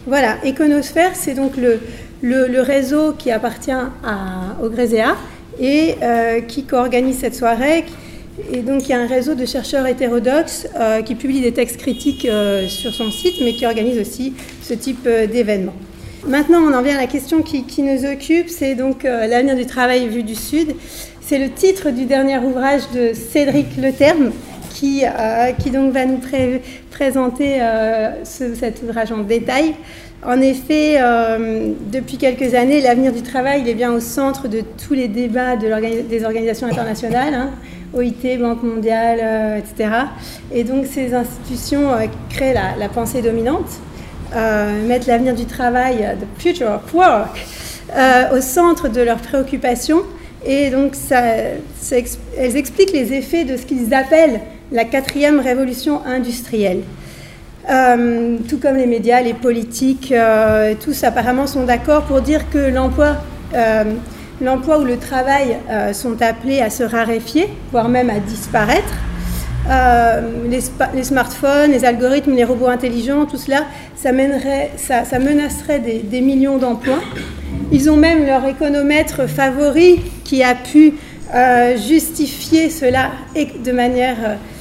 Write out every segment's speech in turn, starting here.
Voilà, Econosphère, c'est donc le réseau qui appartient au GRESEA et qui co-organise cette soirée. Et donc il y a un réseau de chercheurs hétérodoxes qui publient des textes critiques sur son site, mais qui organise aussi ce type d'événements. Maintenant, on en vient à la question qui nous occupe, c'est donc l'avenir du travail vu du Sud. C'est le titre du dernier ouvrage de Cédric Leterme, qui donc va nous présenter cet ouvrage en détail. En effet, depuis quelques années, l'avenir du travail il est bien au centre de tous les débats des organisations internationales, hein, OIT, Banque mondiale, etc. Et donc ces institutions créent la pensée dominante, mettent l'avenir du travail, the future of work, au centre de leurs préoccupations. Et donc elles expliquent les effets de ce qu'ils appellent la 4e révolution industrielle. Tout comme les médias, les politiques, tous apparemment sont d'accord pour dire que l'emploi ou le travail sont appelés à se raréfier, voire même à disparaître. Les smartphones, les algorithmes, les robots intelligents, tout cela, ça menacerait des millions d'emplois. Ils ont même leur économètre favori qui a pu justifier cela de manière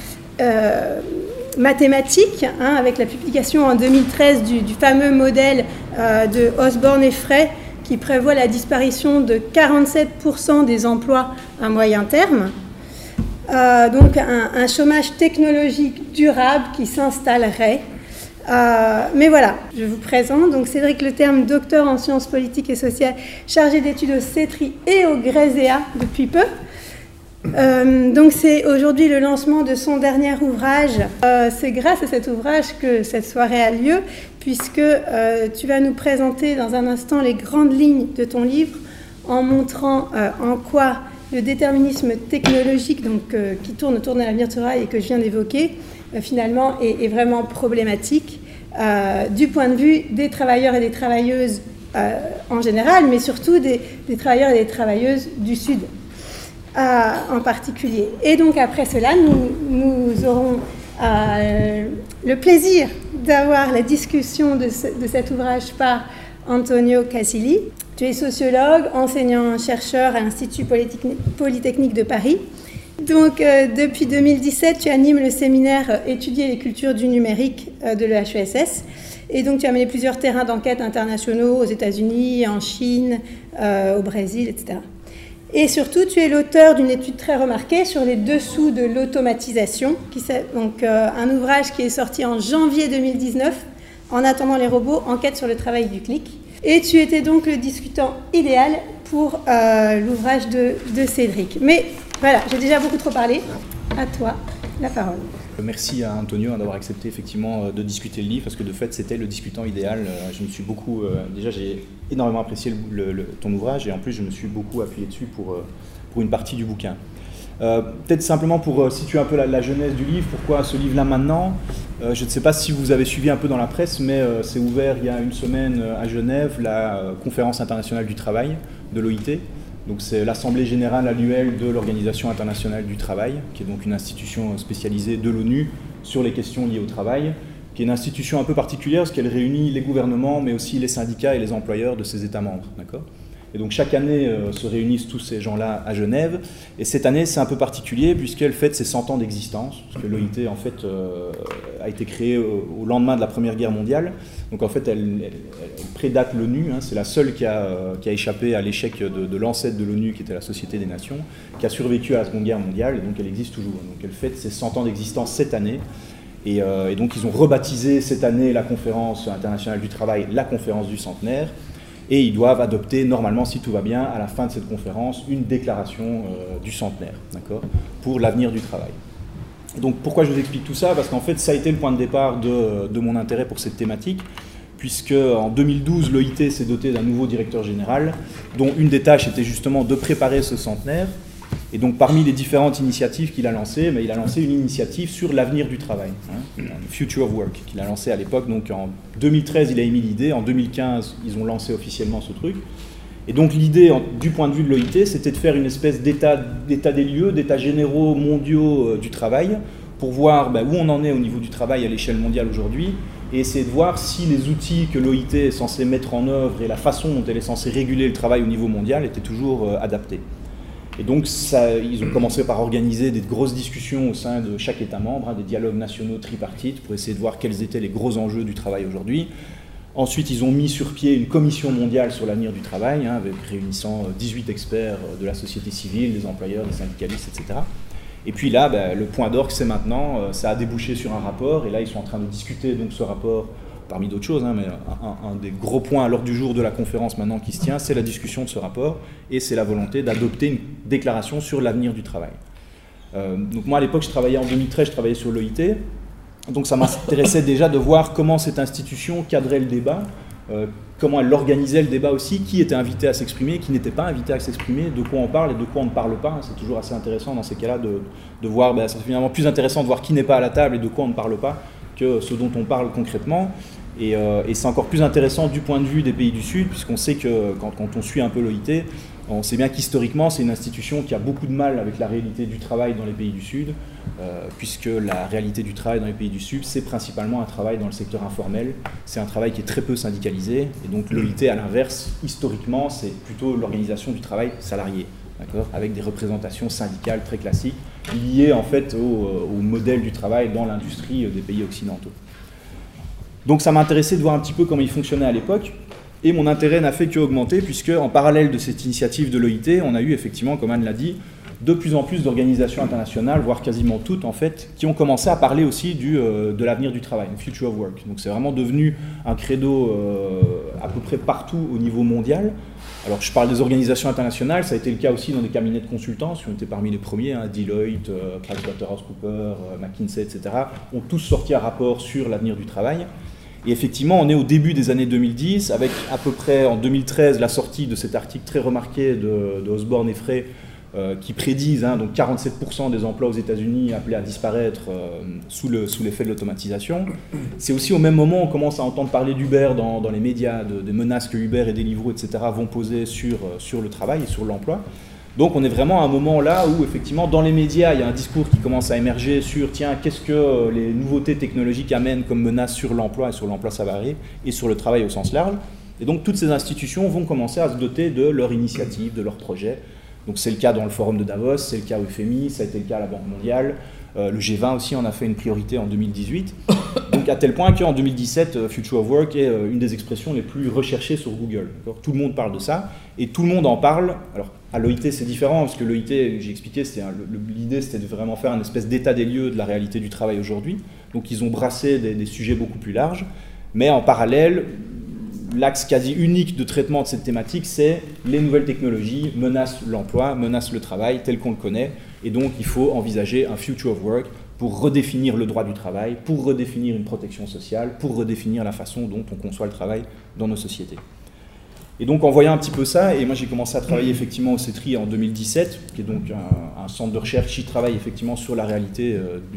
mathématique, hein, avec la publication en 2013 du fameux modèle de Osborne et Frey qui prévoit la disparition de 47% des emplois à moyen terme. Donc un chômage technologique durable qui s'installerait. Mais voilà, je vous présente donc Cédric Leterme, docteur en sciences politiques et sociales, chargé d'études au CETRI et au GRESEA depuis peu. Donc c'est aujourd'hui le lancement de son dernier ouvrage. C'est grâce à cet ouvrage que cette soirée a lieu, puisque tu vas nous présenter dans un instant les grandes lignes de ton livre, en montrant en quoi le déterminisme technologique qui tourne autour de l'avenir du travail et que je viens d'évoquer, finalement est vraiment problématique du point de vue des travailleurs et des travailleuses en général, mais surtout des travailleurs et des travailleuses du Sud en particulier. Et donc après cela, nous aurons le plaisir d'avoir la discussion de cet ouvrage par Antonio Casilli. Tu es sociologue, enseignant-chercheur à l'Institut Polytechnique de Paris. Donc, depuis 2017, tu animes le séminaire « Étudier les cultures du numérique » de l'EHESS. Et donc, tu as mené plusieurs terrains d'enquête internationaux aux États-Unis, en Chine, au Brésil, etc. Et surtout, tu es l'auteur d'une étude très remarquée sur les dessous de l'automatisation, donc un ouvrage qui est sorti en janvier 2019, En attendant les robots, enquête sur le travail du clic. Et tu étais donc le discutant idéal pour l'ouvrage de Cédric. Mais voilà, j'ai déjà beaucoup trop parlé. À toi, la parole. Merci à Antonio d'avoir accepté effectivement de discuter le livre, parce que de fait c'était le discutant idéal. Je me suis beaucoup, déjà j'ai énormément apprécié ton ouvrage, et en plus je me suis beaucoup appuyé dessus pour une partie du bouquin. Peut-être simplement pour situer un peu la genèse du livre, pourquoi ce livre-là maintenant. Je ne sais pas si vous avez suivi un peu dans la presse, mais c'est ouvert il y a une semaine à Genève la conférence internationale du travail de l'OIT. Donc c'est l'Assemblée générale annuelle de l'Organisation internationale du travail, qui est donc une institution spécialisée de l'ONU sur les questions liées au travail, qui est une institution un peu particulière parce qu'elle réunit les gouvernements, mais aussi les syndicats et les employeurs de ses États membres. D'accord ? Et donc chaque année se réunissent tous ces gens-là à Genève. Et cette année, c'est un peu particulier puisqu'elle fête ses 100 ans d'existence. Parce que l'OIT, en fait, a été créée au lendemain de la Première Guerre mondiale. Donc en fait, elle prédate l'ONU. Hein. C'est la seule qui a échappé à l'échec de l'ancêtre de l'ONU, qui était la Société des Nations, qui a survécu à la Seconde Guerre mondiale. Et donc elle existe toujours. Donc elle fête ses 100 ans d'existence cette année. Et donc ils ont rebaptisé cette année la conférence internationale du travail, la conférence du centenaire. Et ils doivent adopter, normalement, si tout va bien, à la fin de cette conférence, une déclaration du centenaire, d'accord, pour l'avenir du travail. Et donc, pourquoi je vous explique tout ça ? Parce qu'en fait, ça a été le point de départ de mon intérêt pour cette thématique, puisque en 2012, l'OIT s'est doté d'un nouveau directeur général, dont une des tâches était justement de préparer ce centenaire. Et donc, parmi les différentes initiatives qu'il a lancées, il a lancé une initiative sur l'avenir du travail, hein, Future of Work, qu'il a lancé à l'époque. Donc, en 2013, il a émis l'idée. En 2015, ils ont lancé officiellement ce truc. Et donc, l'idée, du point de vue de l'OIT, c'était de faire une espèce d'état des lieux, d'états généraux mondiaux du travail, pour voir où on en est au niveau du travail à l'échelle mondiale aujourd'hui, et essayer de voir si les outils que l'OIT est censé mettre en œuvre et la façon dont elle est censée réguler le travail au niveau mondial étaient toujours adaptés. Et donc ils ont commencé par organiser des grosses discussions au sein de chaque État membre, des dialogues nationaux tripartites pour essayer de voir quels étaient les gros enjeux du travail aujourd'hui. Ensuite, ils ont mis sur pied une commission mondiale sur l'avenir du travail, avec réunissant 18 experts de la société civile, des employeurs, des syndicalistes, etc. Et puis là, le point d'orgue, c'est maintenant, ça a débouché sur un rapport, et là, ils sont en train de discuter donc ce rapport, parmi d'autres choses, mais un des gros points à l'ordre du jour de la conférence maintenant qui se tient, c'est la discussion de ce rapport, et c'est la volonté d'adopter une déclaration sur l'avenir du travail. Donc moi, à l'époque, je travaillais en 2013, je travaillais sur l'OIT, donc ça m'intéressait déjà de voir comment cette institution cadrait le débat, comment elle organisait le débat aussi, qui était invité à s'exprimer, qui n'était pas invité à s'exprimer, de quoi on parle et de quoi on ne parle pas. C'est toujours assez intéressant dans ces cas-là de voir, c'est finalement plus intéressant de voir qui n'est pas à la table et de quoi on ne parle pas que ce dont on parle concrètement. Et c'est encore plus intéressant du point de vue des pays du Sud, puisqu'on sait que quand on suit un peu l'OIT, on sait bien qu'historiquement, c'est une institution qui a beaucoup de mal avec la réalité du travail dans les pays du Sud, puisque la réalité du travail dans les pays du Sud, c'est principalement un travail dans le secteur informel, c'est un travail qui est très peu syndicalisé, et donc l'OIT, à l'inverse, historiquement, c'est plutôt l'organisation du travail salarié, avec des représentations syndicales très classiques, liées en fait au modèle du travail dans l'industrie des pays occidentaux. Donc ça m'a intéressé de voir un petit peu comment il fonctionnait à l'époque, et mon intérêt n'a fait qu'augmenter, puisque en parallèle de cette initiative de l'OIT, on a eu effectivement, comme Anne l'a dit, de plus en plus d'organisations internationales, voire quasiment toutes en fait, qui ont commencé à parler aussi de l'avenir du travail, le future of work. Donc c'est vraiment devenu un credo à peu près partout au niveau mondial. Alors je parle des organisations internationales, ça a été le cas aussi dans des cabinets de consultance, qui ont été parmi les premiers, Deloitte, PricewaterhouseCoopers, McKinsey, etc., ont tous sorti un rapport sur l'avenir du travail. Et effectivement, on est au début des années 2010, avec à peu près en 2013 la sortie de cet article très remarqué de Osborne et Frey, qui prédisent donc 47% des emplois aux États-Unis appelés à disparaître sous l'effet de l'automatisation. C'est aussi au même moment on commence à entendre parler d'Uber dans les médias, des menaces que Uber et Deliveroo, etc. vont poser sur le travail et sur l'emploi. Donc on est vraiment à un moment là où effectivement dans les médias il y a un discours qui commence à émerger sur tiens qu'est-ce que les nouveautés technologiques amènent comme menace sur l'emploi et sur l'emploi salarié et sur le travail au sens large. Et donc toutes ces institutions vont commencer à se doter de leur initiative, de leurs projets. Donc c'est le cas dans le forum de Davos, c'est le cas au FMI, ça a été le cas à la Banque mondiale, le G20 aussi en a fait une priorité en 2018. Donc à tel point qu'en 2017, Future of Work est une des expressions les plus recherchées sur Google. Tout le monde parle de ça et tout le monde en parle. Alors à l'OIT c'est différent parce que l'OIT, j'ai expliqué, l'idée c'était de vraiment faire une espèce d'état des lieux de la réalité du travail aujourd'hui. Donc ils ont brassé des sujets beaucoup plus larges, mais en parallèle, l'axe quasi unique de traitement de cette thématique, c'est les nouvelles technologies menacent l'emploi, menacent le travail tel qu'on le connaît, et donc il faut envisager un future of work pour redéfinir le droit du travail, pour redéfinir une protection sociale, pour redéfinir la façon dont on conçoit le travail dans nos sociétés. Et donc en voyant un petit peu ça, et moi j'ai commencé à travailler effectivement au CETRI en 2017, qui est donc un centre de recherche qui travaille effectivement sur la réalité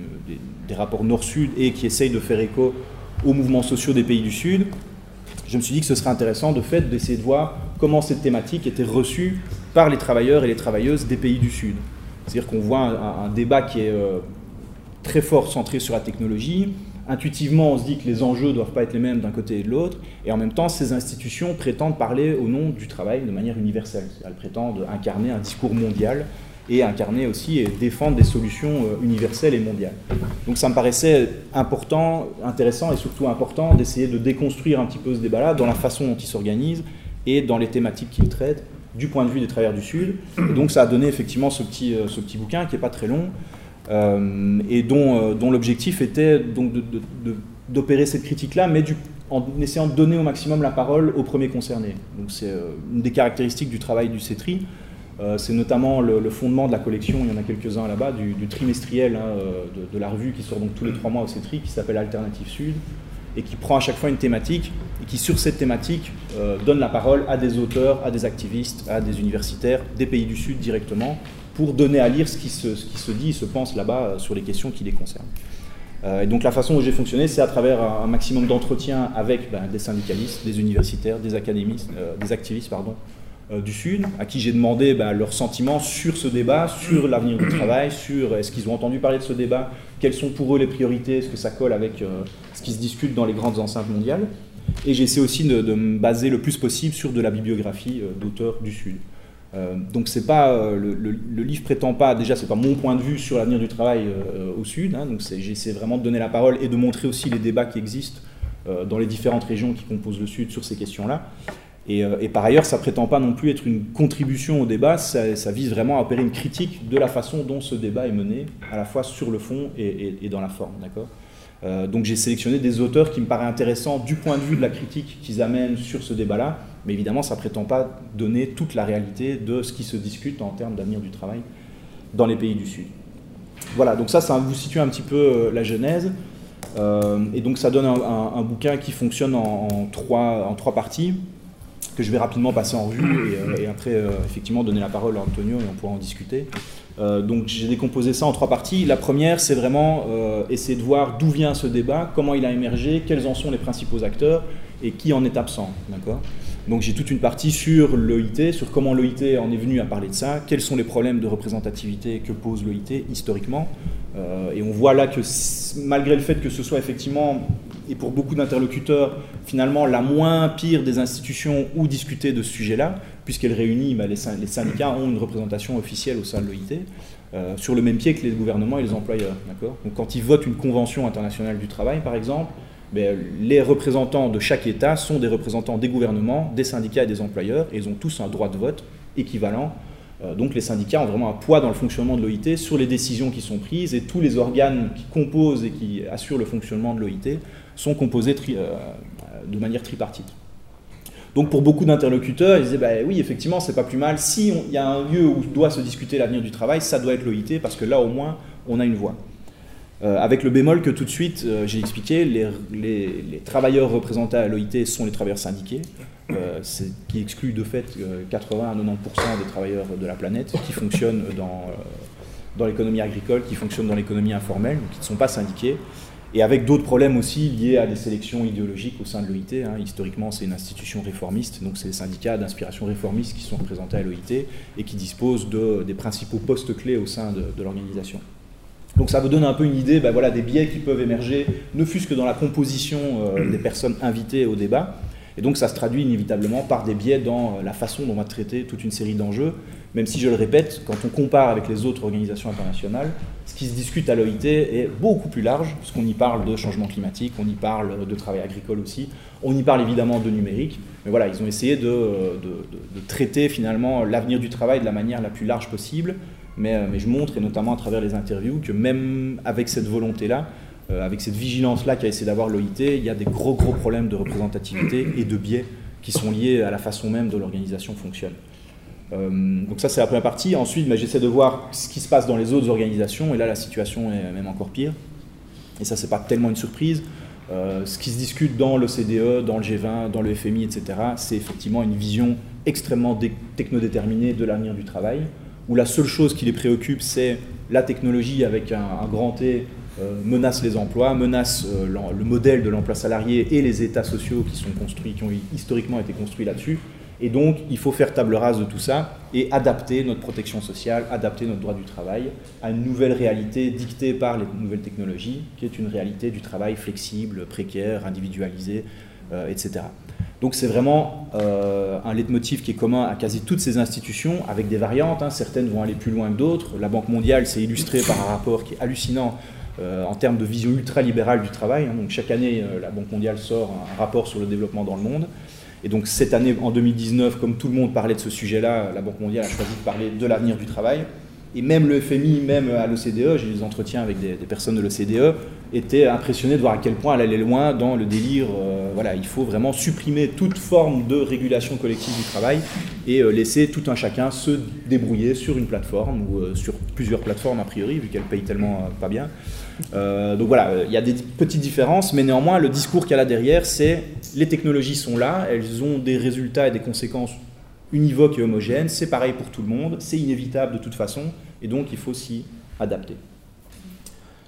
des rapports Nord-Sud et qui essaye de faire écho aux mouvements sociaux des pays du Sud. Je me suis dit que ce serait intéressant de fait d'essayer de voir comment cette thématique était reçue par les travailleurs et les travailleuses des pays du Sud. C'est-à-dire qu'on voit un débat qui est très fort centré sur la technologie. Intuitivement, on se dit que les enjeux ne doivent pas être les mêmes d'un côté et de l'autre. Et en même temps, ces institutions prétendent parler au nom du travail de manière universelle. Elles prétendent incarner un discours mondial et incarner aussi et défendre des solutions universelles et mondiales. Donc ça me paraissait important, intéressant et surtout important d'essayer de déconstruire un petit peu ce débat-là dans la façon dont il s'organise et dans les thématiques qu'il traite du point de vue des travailleurs du Sud. Et donc ça a donné effectivement ce petit bouquin qui n'est pas très long et dont l'objectif était donc d'opérer cette critique-là, mais en essayant de donner au maximum la parole aux premiers concernés. Donc c'est une des caractéristiques du travail du CETRI. C'est notamment le fondement de la collection, il y en a quelques-uns là-bas, du trimestriel de la revue qui sort donc tous les 3 mois au CETRI, qui s'appelle Alternative Sud, et qui prend à chaque fois une thématique, et qui sur cette thématique donne la parole à des auteurs, à des activistes, à des universitaires des pays du Sud directement, pour donner à lire ce qui se dit, se pense là-bas sur les questions qui les concernent. Et donc la façon dont j'ai fonctionné, c'est à travers un maximum d'entretiens avec des syndicalistes, des universitaires, des académistes, des activistes, du Sud, à qui j'ai demandé leurs sentiments sur ce débat, sur l'avenir du travail, sur est-ce qu'ils ont entendu parler de ce débat, quelles sont pour eux les priorités, est-ce que ça colle avec ce qui se discute dans les grandes enceintes mondiales. Et j'essaie aussi de me baser le plus possible sur de la bibliographie d'auteurs du Sud. Donc c'est pas, le livre prétend pas, déjà c'est pas mon point de vue sur l'avenir du travail au Sud, hein, donc j'essaie vraiment de donner la parole et de montrer aussi les débats qui existent dans les différentes régions qui composent le Sud sur ces questions-là. Et par ailleurs, ça prétend pas non plus être une contribution au débat, ça vise vraiment à opérer une critique de la façon dont ce débat est mené, à la fois sur le fond et dans la forme, d'accord ? Donc j'ai sélectionné des auteurs qui me paraissent intéressants du point de vue de la critique qu'ils amènent sur ce débat-là, mais évidemment ça ne prétend pas donner toute la réalité de ce qui se discute en termes d'avenir du travail dans les pays du Sud. Voilà, donc ça vous situe un petit peu la genèse, et donc ça donne un bouquin qui fonctionne en trois parties, que je vais rapidement passer en revue et après effectivement donner la parole à Antonio et on pourra en discuter. Donc j'ai décomposé ça en trois parties. La première, c'est vraiment essayer de voir d'où vient ce débat, comment il a émergé, quels en sont les principaux acteurs et qui en est absent. D'accord ? Donc j'ai toute une partie sur l'OIT, sur comment l'OIT en est venu à parler de ça, quels sont les problèmes de représentativité que pose l'OIT historiquement. Et on voit là que malgré le fait que ce soit effectivement, et pour beaucoup d'interlocuteurs, finalement la moins pire des institutions où discuter de ce sujet-là, puisqu'elle réunit, les syndicats ont une représentation officielle au sein de l'OIT, sur le même pied que les gouvernements et les employeurs. D'accord ? Donc quand ils votent une convention internationale du travail, par exemple, les représentants de chaque État sont des représentants des gouvernements, des syndicats et des employeurs, et ils ont tous un droit de vote équivalent. Donc les syndicats ont vraiment un poids dans le fonctionnement de l'OIT sur les décisions qui sont prises, et tous les organes qui composent et qui assurent le fonctionnement de l'OIT sont composés de manière tripartite. Donc pour beaucoup d'interlocuteurs, ils disaient oui, effectivement, c'est pas plus mal. Si il y a un lieu où doit se discuter l'avenir du travail, ça doit être l'OIT, parce que là, au moins, on a une voix. Avec le bémol que tout de suite, j'ai expliqué, les travailleurs représentés à l'OIT sont les travailleurs syndiqués, qui exclut de fait 80 à 90% des travailleurs de la planète qui fonctionnent dans l'économie agricole, qui fonctionnent dans l'économie informelle, qui ne sont pas syndiqués. Et avec d'autres problèmes aussi liés à des sélections idéologiques au sein de l'OIT. Hein. Historiquement, c'est une institution réformiste, donc c'est les syndicats d'inspiration réformiste qui sont représentés à l'OIT et qui disposent des principaux postes clés au sein de l'organisation. Donc ça vous donne un peu une idée des biais qui peuvent émerger, ne fût-ce que dans la composition des personnes invitées au débat. Et donc ça se traduit inévitablement par des biais dans la façon dont on va traiter toute une série d'enjeux, même si, je le répète, quand on compare avec les autres organisations internationales, ce qui se discute à l'OIT est beaucoup plus large, parce qu'on y parle de changement climatique, on y parle de travail agricole aussi, on y parle évidemment de numérique, mais voilà, ils ont essayé de traiter finalement l'avenir du travail de la manière la plus large possible, mais je montre, et notamment à travers les interviews, que même avec cette volonté-là, avec cette vigilance-là qu'a essayé d'avoir l'OIT, il y a des gros problèmes de représentativité et de biais qui sont liés à la façon même dont l'organisation fonctionne. Donc ça, c'est la première partie. Ensuite, j'essaie de voir ce qui se passe dans les autres organisations, et là, la situation est même encore pire. Et ça, c'est pas tellement une surprise. Ce qui se discute dans l'OCDE, dans le G20, dans le FMI, etc., c'est effectivement une vision extrêmement technodéterminée de l'avenir du travail, où la seule chose qui les préoccupe, c'est la technologie avec un grand T, menace les emplois, menace le modèle de l'emploi salarié et les états sociaux qui ont historiquement été construits là-dessus. Et donc, il faut faire table rase de tout ça et adapter notre protection sociale, adapter notre droit du travail à une nouvelle réalité dictée par les nouvelles technologies, qui est une réalité du travail flexible, précaire, individualisé, etc. Donc c'est vraiment un leitmotiv qui est commun à quasi toutes ces institutions, avec des variantes. Hein. Certaines vont aller plus loin que d'autres. La Banque mondiale s'est illustrée par un rapport qui est hallucinant en termes de vision ultra-libérale du travail. Hein. Donc chaque année, la Banque mondiale sort un rapport sur le développement dans le monde. Et donc cette année, en 2019, comme tout le monde parlait de ce sujet-là, la Banque mondiale a choisi de parler de l'avenir du travail. Et même le FMI, même à l'OCDE, j'ai eu des entretiens avec des personnes de l'OCDE, étaient impressionnés de voir à quel point elle allait loin dans le délire. Il faut vraiment supprimer toute forme de régulation collective du travail et laisser tout un chacun se débrouiller sur une plateforme ou sur plusieurs plateformes a priori, vu qu'elle paye tellement pas bien. Donc voilà, il y a des petites différences, mais néanmoins, le discours qu'il y a là derrière, c'est les technologies sont là, elles ont des résultats et des conséquences univoques et homogènes, c'est pareil pour tout le monde, c'est inévitable de toute façon, et donc il faut s'y adapter.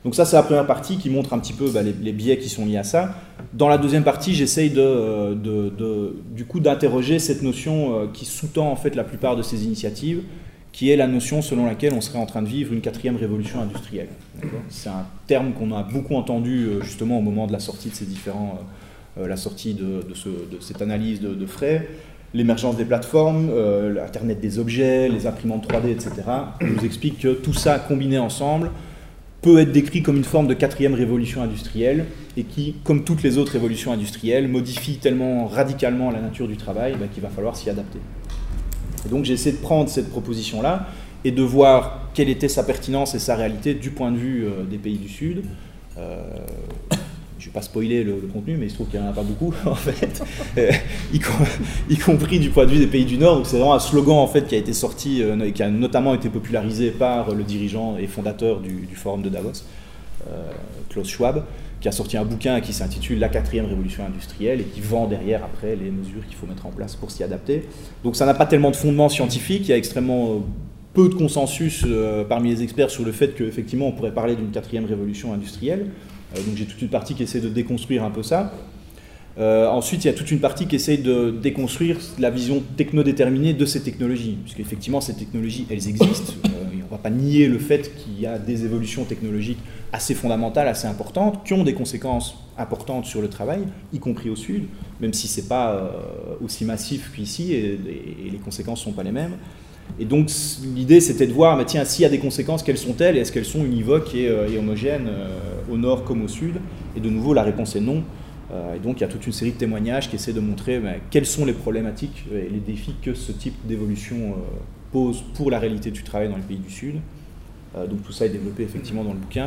Donc ça, c'est la première partie qui montre un petit peu les biais qui sont liés à ça. Dans la deuxième partie, j'essaye du coup d'interroger cette notion qui sous-tend en fait la plupart de ces initiatives, qui est la notion selon laquelle on serait en train de vivre une 4e révolution industrielle. C'est un terme qu'on a beaucoup entendu justement au moment de la sortie de ces différents, la sortie de cette analyse de Frey, l'émergence des plateformes, l'Internet des objets, les imprimantes 3D, etc. On nous explique que tout ça combiné ensemble peut être décrit comme une forme de 4e révolution industrielle et qui, comme toutes les autres révolutions industrielles, modifie tellement radicalement la nature du travail qu'il va falloir s'y adapter. Et donc j'ai essayé de prendre cette proposition-là et de voir quelle était sa pertinence et sa réalité du point de vue des pays du Sud. Je ne vais pas spoiler le contenu, mais il se trouve qu'il n'y en a pas beaucoup, en fait, y compris du point de vue des pays du Nord. Donc c'est vraiment un slogan en fait, qui a été sorti et qui a notamment été popularisé par le dirigeant et fondateur du Forum de Davos, Klaus Schwab, qui a sorti un bouquin qui s'intitule « La 4e révolution industrielle » et qui vend derrière après les mesures qu'il faut mettre en place pour s'y adapter. Donc ça n'a pas tellement de fondement scientifique, il y a extrêmement peu de consensus parmi les experts sur le fait qu'effectivement on pourrait parler d'une 4e révolution industrielle. Donc j'ai toute une partie qui essaie de déconstruire un peu ça. Ensuite, il y a toute une partie qui essaie de déconstruire la vision technodéterminée de ces technologies, puisqu'effectivement ces technologies, elles existent. On ne va pas nier le fait qu'il y a des évolutions technologiques assez fondamentales, assez importantes, qui ont des conséquences importantes sur le travail, y compris au Sud, même si ce n'est pas aussi massif qu'ici et les conséquences ne sont pas les mêmes. Et donc l'idée c'était de voir, tiens, s'il y a des conséquences, quelles sont-elles et est-ce qu'elles sont univoques et homogènes au nord comme au sud? Et de nouveau la réponse est non. Et donc il y a toute une série de témoignages qui essaient de montrer quelles sont les problématiques et les défis que ce type d'évolution pose pour la réalité du travail dans les pays du Sud. Donc tout ça est développé effectivement dans le bouquin.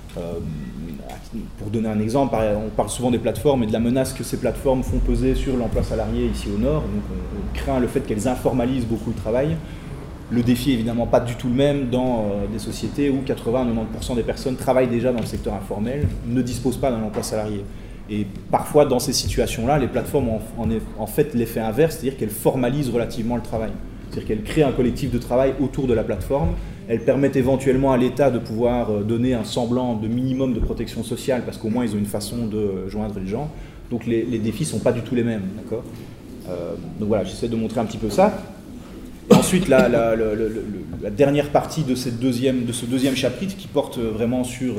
Pour donner un exemple, on parle souvent des plateformes et de la menace que ces plateformes font peser sur l'emploi salarié ici au nord. Donc on craint le fait qu'elles informalisent beaucoup le travail. Le défi est évidemment pas du tout le même dans des sociétés où 80-90% des personnes travaillent déjà dans le secteur informel, ne disposent pas d'un emploi salarié. Et parfois, dans ces situations-là, les plateformes ont en fait l'effet inverse, c'est-à-dire qu'elles formalisent relativement le travail. C'est-à-dire qu'elles créent un collectif de travail autour de la plateforme, elles permettent éventuellement à l'État de pouvoir donner un semblant de minimum de protection sociale, parce qu'au moins ils ont une façon de joindre les gens. Donc les défis ne sont pas du tout les mêmes, d'accord ? Donc voilà, j'essaie de montrer un petit peu ça. Et ensuite, la dernière partie de ce deuxième chapitre qui porte vraiment sur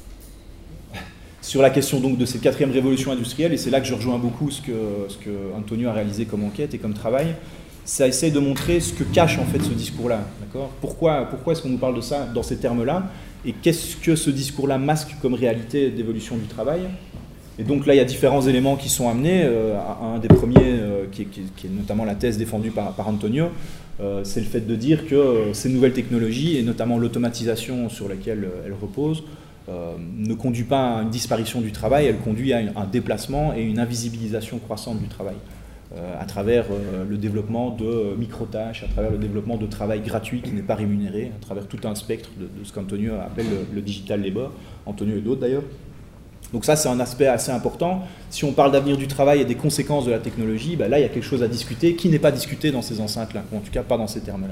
la question donc, de cette 4e révolution industrielle, et c'est là que je rejoins beaucoup ce que Antonio a réalisé comme enquête et comme travail, ça essaie de montrer ce que cache en fait ce discours-là. D'accord ? Pourquoi est-ce qu'on nous parle de ça dans ces termes-là ? Et qu'est-ce que ce discours-là masque comme réalité d'évolution du travail ? Et donc là, il y a différents éléments qui sont amenés. Un des premiers, qui est notamment la thèse défendue par Antonio, c'est le fait de dire que ces nouvelles technologies, et notamment l'automatisation sur laquelle elles reposent, ne conduit pas à une disparition du travail, elle conduit à un déplacement et une invisibilisation croissante du travail, à travers le développement de micro-tâches, à travers le développement de travail gratuit qui n'est pas rémunéré, à travers tout un spectre de ce qu'Antonio appelle le digital labor, Antonio et d'autres d'ailleurs. Donc ça, c'est un aspect assez important. Si on parle d'avenir du travail et des conséquences de la technologie, là, il y a quelque chose à discuter qui n'est pas discuté dans ces enceintes-là, ou en tout cas pas dans ces termes-là.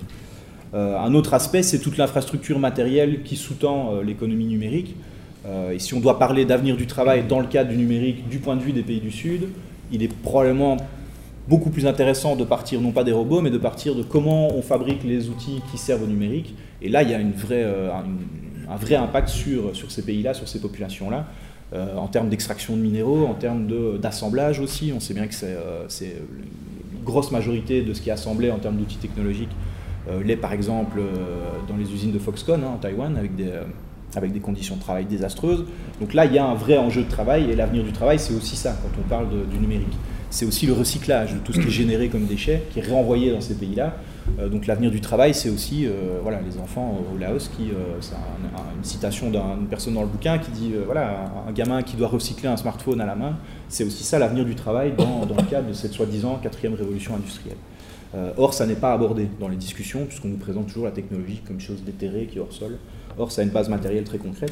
Un autre aspect, c'est toute l'infrastructure matérielle qui sous-tend l'économie numérique. Et si on doit parler d'avenir du travail dans le cadre du numérique du point de vue des pays du Sud, il est probablement beaucoup plus intéressant de partir non pas des robots, mais de partir de comment on fabrique les outils qui servent au numérique. Et là, il y a un vrai impact sur ces pays-là, sur ces populations-là, en termes d'extraction de minéraux, en termes d'assemblage aussi. On sait bien que c'est une grosse majorité de ce qui est assemblé en termes d'outils technologiques l'est par exemple dans les usines de Foxconn en Taïwan, avec des conditions de travail désastreuses. Donc là, il y a un vrai enjeu de travail, et l'avenir du travail, c'est aussi ça, quand on parle du numérique. C'est aussi le recyclage de tout ce qui est généré comme déchets, qui est réenvoyé dans ces pays-là. Donc l'avenir du travail, c'est aussi les enfants au Laos, c'est une citation d'une personne dans le bouquin qui dit un gamin qui doit recycler un smartphone à la main, c'est aussi ça l'avenir du travail dans le cadre de cette soi-disant 4e révolution industrielle. Or, ça n'est pas abordé dans les discussions, puisqu'on nous présente toujours la technologie comme chose déterrée qui est hors sol. Or, ça a une base matérielle très concrète.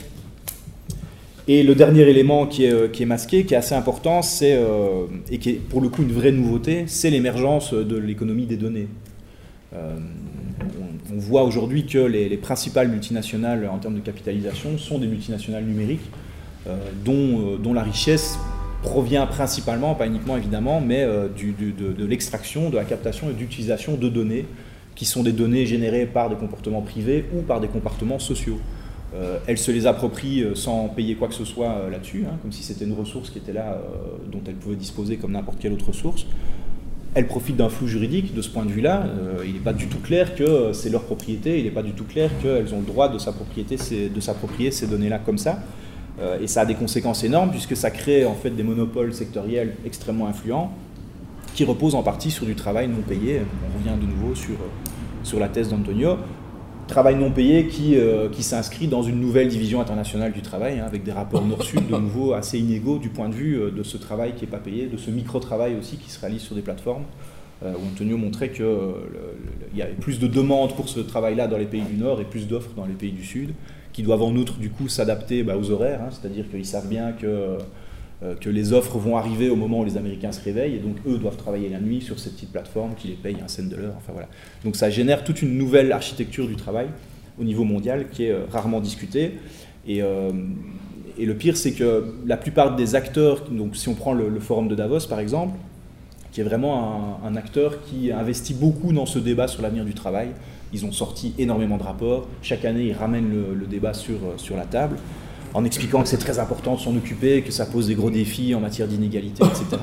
Et le dernier élément qui est masqué, qui est assez important, et qui est pour le coup une vraie nouveauté, c'est l'émergence de l'économie des données. On on voit aujourd'hui que les principales multinationales en termes de capitalisation sont des multinationales numériques dont la richesse provient principalement, pas uniquement évidemment, mais de l'extraction, de la captation et d'utilisation de données qui sont des données générées par des comportements privés ou par des comportements sociaux. Elle se les approprie sans payer quoi que ce soit là-dessus, comme si c'était une ressource qui était là, dont elle pouvait disposer comme n'importe quelle autre source. Elle profite d'un flou juridique de ce point de vue-là. Il n'est pas du tout clair que c'est leur propriété, il n'est pas du tout clair qu'elles ont le droit de s'approprier ces données-là comme ça. Et ça a des conséquences énormes puisque ça crée en fait des monopoles sectoriels extrêmement influents qui reposent en partie sur du travail non payé. On revient de nouveau sur la thèse d'Antonio. Travail non payé qui s'inscrit dans une nouvelle division internationale du travail, avec des rapports nord-sud de nouveau assez inégaux du point de vue de ce travail qui n'est pas payé, de ce micro-travail aussi qui se réalise sur des plateformes, où Antonio montrait qu'il y avait plus de demandes pour ce travail-là dans les pays du Nord et plus d'offres dans les pays du Sud, qui doivent en outre du coup s'adapter aux horaires, c'est-à-dire qu'ils savent bien que les offres vont arriver au moment où les Américains se réveillent, et donc eux doivent travailler la nuit sur ces petites plateformes qui les payent un cent de l'heure. Enfin, voilà. Donc ça génère toute une nouvelle architecture du travail au niveau mondial qui est rarement discutée. Et le pire, c'est que la plupart des acteurs, donc si on prend le forum de Davos par exemple, qui est vraiment un acteur qui investit beaucoup dans ce débat sur l'avenir du travail. Ils ont sorti énormément de rapports. Chaque année, ils ramènent le débat sur la table, en expliquant que c'est très important de s'en occuper, que ça pose des gros défis en matière d'inégalité, etc.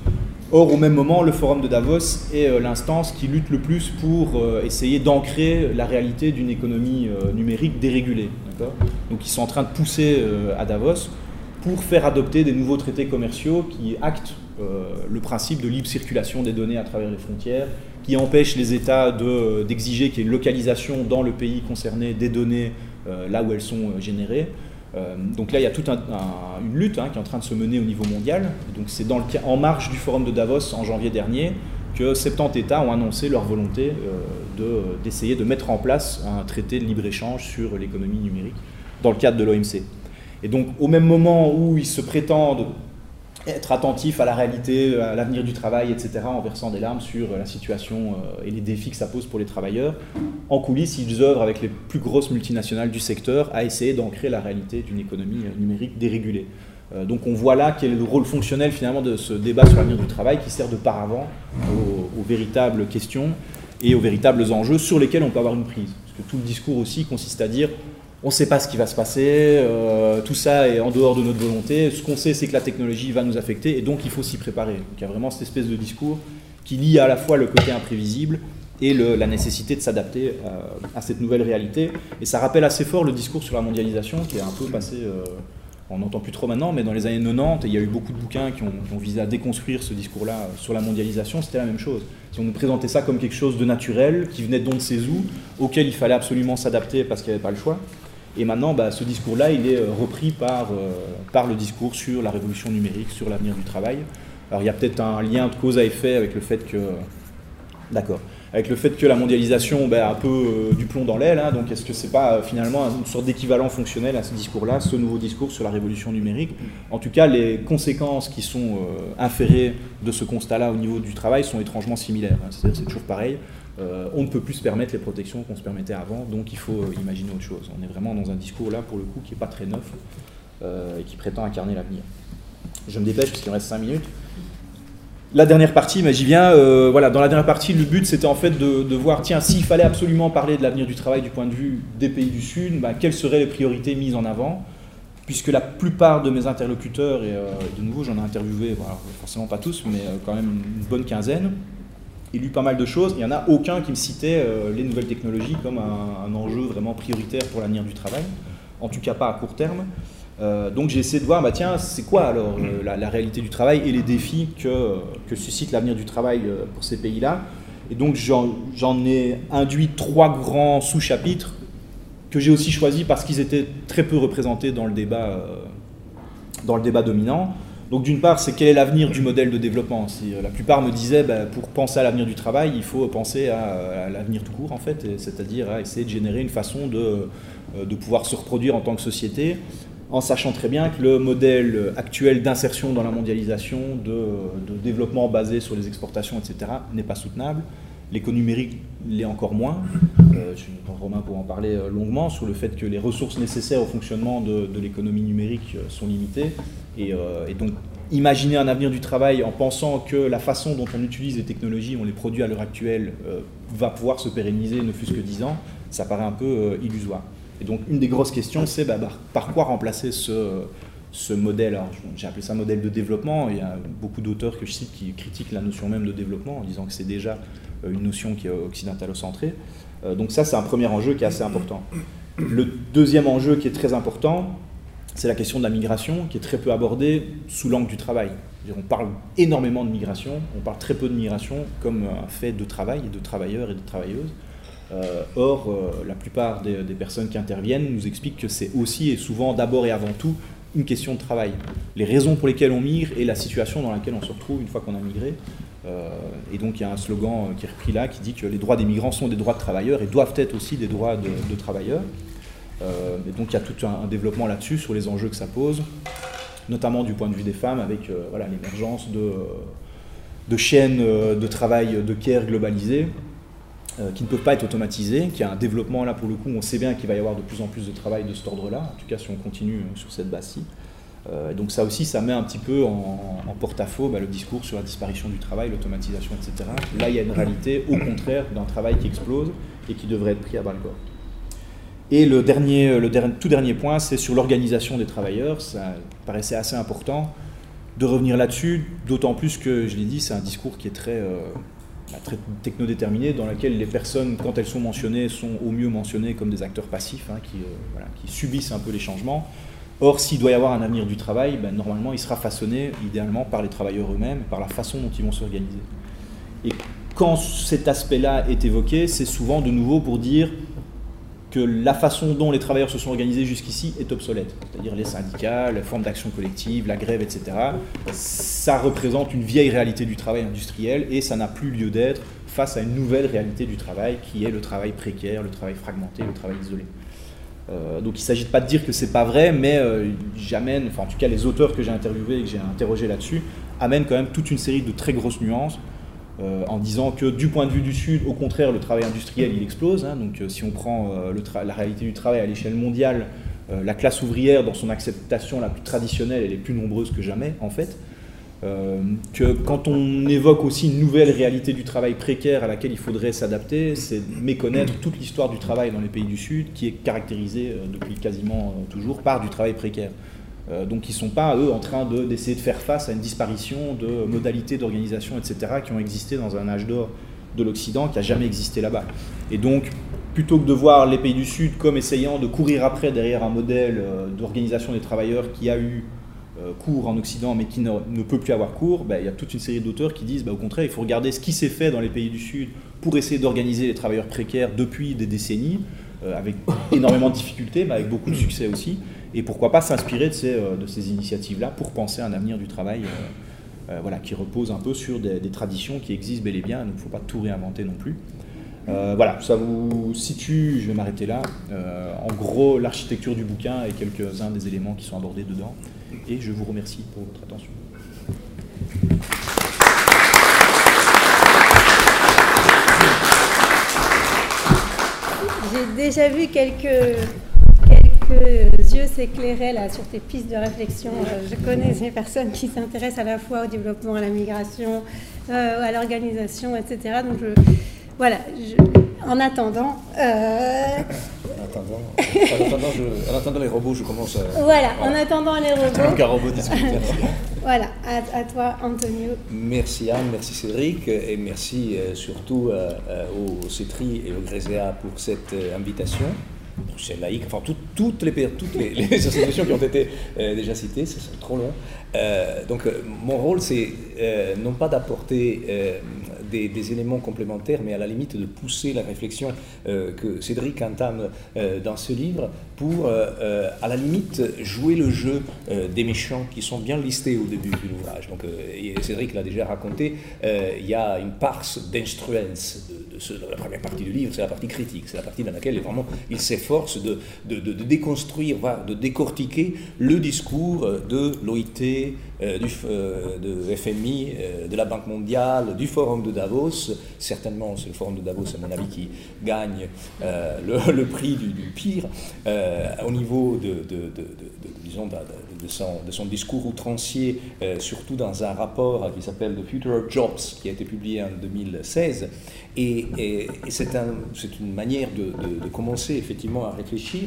Or, au même moment, le Forum de Davos est l'instance qui lutte le plus pour essayer d'ancrer la réalité d'une économie numérique dérégulée. Donc, ils sont en train de pousser à Davos pour faire adopter des nouveaux traités commerciaux qui actent le principe de libre circulation des données à travers les frontières, qui empêchent les États d'exiger qu'il y ait une localisation dans le pays concerné des données là où elles sont générées. Donc là, il y a toute une lutte qui est en train de se mener au niveau mondial. Donc c'est en marge du forum de Davos en janvier dernier que 70 États ont annoncé leur volonté d'essayer de mettre en place un traité de libre-échange sur l'économie numérique dans le cadre de l'OMC. Et donc au même moment où ils se prétendent être attentifs à la réalité, à l'avenir du travail, etc., en versant des larmes sur la situation et les défis que ça pose pour les travailleurs, en coulisses, ils œuvrent avec les plus grosses multinationales du secteur à essayer d'ancrer la réalité d'une économie numérique dérégulée. Donc on voit là quel est le rôle fonctionnel finalement de ce débat sur l'avenir du travail qui sert de paravent aux véritables questions et aux véritables enjeux sur lesquels on peut avoir une prise. Parce que tout le discours aussi consiste à dire on ne sait pas ce qui va se passer, tout ça est en dehors de notre volonté, ce qu'on sait c'est que la technologie va nous affecter et donc il faut s'y préparer. Donc il y a vraiment cette espèce de discours qui lie à la fois le côté imprévisible et la nécessité de s'adapter à cette nouvelle réalité. Et ça rappelle assez fort le discours sur la mondialisation qui est un peu passé, on n'entend plus trop maintenant, mais dans les années 90, et il y a eu beaucoup de bouquins qui ont visé à déconstruire ce discours-là sur la mondialisation, c'était la même chose. Si on nous présentait ça comme quelque chose de naturel, qui venait d'on ne sait où, auquel il fallait absolument s'adapter parce qu'il n'y avait pas le choix. Et maintenant, ce discours-là, il est repris par le discours sur la révolution numérique, sur l'avenir du travail. Alors il y a peut-être un lien de cause à effet avec le fait que... D'accord. Avec le fait que la mondialisation a un peu du plomb dans l'aile, donc est-ce que c'est pas finalement une sorte d'équivalent fonctionnel à ce discours-là, ce nouveau discours sur la révolution numérique? En tout cas, les conséquences qui sont inférées de ce constat-là au niveau du travail sont étrangement similaires. C'est-à-dire c'est toujours pareil, on ne peut plus se permettre les protections qu'on se permettait avant, donc il faut imaginer autre chose. On est vraiment dans un discours là, pour le coup, qui n'est pas très neuf et qui prétend incarner l'avenir. Je me dépêche parce qu'il me reste 5 minutes. La dernière partie, j'y viens. Dans la dernière partie, le but c'était en fait de voir, tiens, s'il fallait absolument parler de l'avenir du travail du point de vue des pays du Sud, quelles seraient les priorités mises en avant, puisque la plupart de mes interlocuteurs, et de nouveau j'en ai interviewé, forcément pas tous, mais quand même une bonne quinzaine, et lu pas mal de choses, il n'y en a aucun qui me citait les nouvelles technologies comme un enjeu vraiment prioritaire pour l'avenir du travail, en tout cas pas à court terme. Donc j'ai essayé de voir, tiens, c'est quoi alors la réalité du travail et les défis que suscite l'avenir du travail pour ces pays-là. Et donc j'en ai induit 3 grands sous-chapitres que j'ai aussi choisis parce qu'ils étaient très peu représentés dans le débat dominant. Donc d'une part, c'est quel est l'avenir du modèle de développement. La plupart me disaient, pour penser à l'avenir du travail, il faut penser à l'avenir tout court, en fait, c'est-à-dire à essayer de générer une façon de pouvoir se reproduire en tant que société, en sachant très bien que le modèle actuel d'insertion dans la mondialisation, de développement basé sur les exportations, etc., n'est pas soutenable, L'économie numérique l'est encore moins. Je prends Romain pour en parler longuement, sur le fait que les ressources nécessaires au fonctionnement de l'économie numérique sont limitées. Et donc, imaginer un avenir du travail en pensant que la façon dont on utilise les technologies, on les produit à l'heure actuelle, va pouvoir se pérenniser ne fût-ce que 10 ans, ça paraît un peu illusoire. Et donc, une des grosses questions, c'est par quoi remplacer ce modèle. Alors, j'ai appelé ça modèle de développement. Il y a beaucoup d'auteurs que je cite qui critiquent la notion même de développement en disant que c'est déjà une notion qui est occidentalo-centrée. Donc ça, c'est un premier enjeu qui est assez important. Le deuxième enjeu qui est très important, c'est la question de la migration, qui est très peu abordée sous l'angle du travail. On parle énormément de migration, on parle très peu de migration comme un fait de travail et de travailleurs et de travailleuses. Or, la plupart des personnes qui interviennent nous expliquent que c'est aussi et souvent d'abord et avant tout une question de travail. Les raisons pour lesquelles on migre et la situation dans laquelle on se retrouve une fois qu'on a migré. Et donc il y a un slogan qui est repris là qui dit que les droits des migrants sont des droits de travailleurs et doivent être aussi des droits de travailleurs. Et donc il y a tout un développement là-dessus sur les enjeux que ça pose, notamment du point de vue des femmes avec l'émergence de chaînes de travail de care globalisées qui ne peuvent pas être automatisées, qui a un développement là pour le coup, on sait bien qu'il va y avoir de plus en plus de travail de cet ordre-là, en tout cas si on continue sur cette base-ci. Donc ça aussi, ça met un petit peu en porte-à-faux le discours sur la disparition du travail, l'automatisation, etc. Là, il y a une réalité, au contraire, d'un travail qui explose et qui devrait être pris à bras-le-corps. Et le tout dernier point, c'est sur l'organisation des travailleurs. Ça paraissait assez important de revenir là-dessus, d'autant plus que, je l'ai dit, c'est un discours qui est très technodéterminé, dans lequel les personnes, quand elles sont mentionnées, sont au mieux mentionnées comme des acteurs passifs, qui subissent un peu les changements. Or, s'il doit y avoir un avenir du travail, normalement, il sera façonné idéalement par les travailleurs eux-mêmes, par la façon dont ils vont s'organiser. Et quand cet aspect-là est évoqué, c'est souvent de nouveau pour dire que la façon dont les travailleurs se sont organisés jusqu'ici est obsolète. C'est-à-dire les syndicats, les formes d'action collective, la grève, etc. Ça représente une vieille réalité du travail industriel et ça n'a plus lieu d'être face à une nouvelle réalité du travail qui est le travail précaire, le travail fragmenté, le travail isolé. Donc il ne s'agit pas de dire que c'est pas vrai, mais j'amène, en tout cas les auteurs que j'ai interviewés et que j'ai interrogés là-dessus, amènent quand même toute une série de très grosses nuances en disant que du point de vue du Sud, au contraire, le travail industriel il explose. Donc si on prend la réalité du travail à l'échelle mondiale, la classe ouvrière dans son acceptation la plus traditionnelle, elle est plus nombreuse que jamais en fait. Que quand on évoque aussi une nouvelle réalité du travail précaire à laquelle il faudrait s'adapter, c'est méconnaître toute l'histoire du travail dans les pays du Sud qui est caractérisée depuis quasiment toujours par du travail précaire. Donc ils ne sont pas, eux, en train d'essayer de faire face à une disparition de modalités d'organisation, etc., qui ont existé dans un âge d'or de l'Occident qui n'a jamais existé là-bas. Et donc, plutôt que de voir les pays du Sud comme essayant de courir après derrière un modèle d'organisation des travailleurs qui a eu cours en Occident mais qui ne peut plus avoir cours, il y a toute une série d'auteurs qui disent au contraire, il faut regarder ce qui s'est fait dans les pays du Sud pour essayer d'organiser les travailleurs précaires depuis des décennies, avec énormément de difficultés, mais avec beaucoup de succès aussi, et pourquoi pas s'inspirer de ces initiatives-là pour penser à un avenir du travail qui repose un peu sur des traditions qui existent bel et bien, donc il ne faut pas tout réinventer non plus. Ça vous situe, je vais m'arrêter là, en gros l'architecture du bouquin et quelques-uns des éléments qui sont abordés dedans. Et je vous remercie pour votre attention. J'ai déjà vu quelques yeux s'éclairer là sur tes pistes de réflexion. Je connais ces personnes qui s'intéressent à la fois au développement, à la migration, à l'organisation, etc. Donc en attendant... En attendant les robots, je commence à... Voilà, en attendant les robots... Qu'un robot discute. Voilà, à toi, Antonio. Merci Anne, merci Cédric, et merci surtout au CETRI et au GRESEA pour cette invitation. C'est laïque, toutes les associations qui ont été déjà citées, c'est trop long. Donc mon rôle, c'est non pas d'apporter des éléments complémentaires, mais à la limite de pousser la réflexion que Cédric entame dans ce livre pour, à la limite, jouer le jeu des méchants qui sont bien listés au début de l'ouvrage. Donc, Cédric l'a déjà raconté, il y a une parse d'instruence de la première partie du livre, c'est la partie critique, c'est la partie dans laquelle vraiment il s'efforce de déconstruire, voire de décortiquer le discours de l'OIT, de FMI, de la Banque mondiale, du Forum de Davos. Certainement, c'est le forum de Davos, à mon avis, qui gagne le prix du pire au niveau disons, de son discours outrancier, surtout dans un rapport qui s'appelle The Future of Jobs, qui a été publié en 2016. Et c'est une manière de commencer effectivement à réfléchir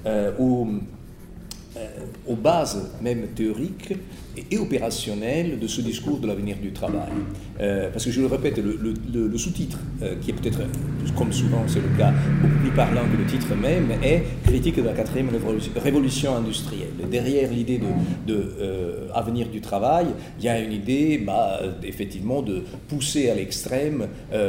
aux bases même théoriques et opérationnelles de ce discours de l'avenir du travail. Parce que je le répète, le sous-titre, qui est peut-être, comme souvent c'est le cas, beaucoup plus parlant que le titre même, est « Critique de la 4e révolution industrielle ». Derrière l'idée de avenir du travail, il y a une idée, effectivement, de pousser à l'extrême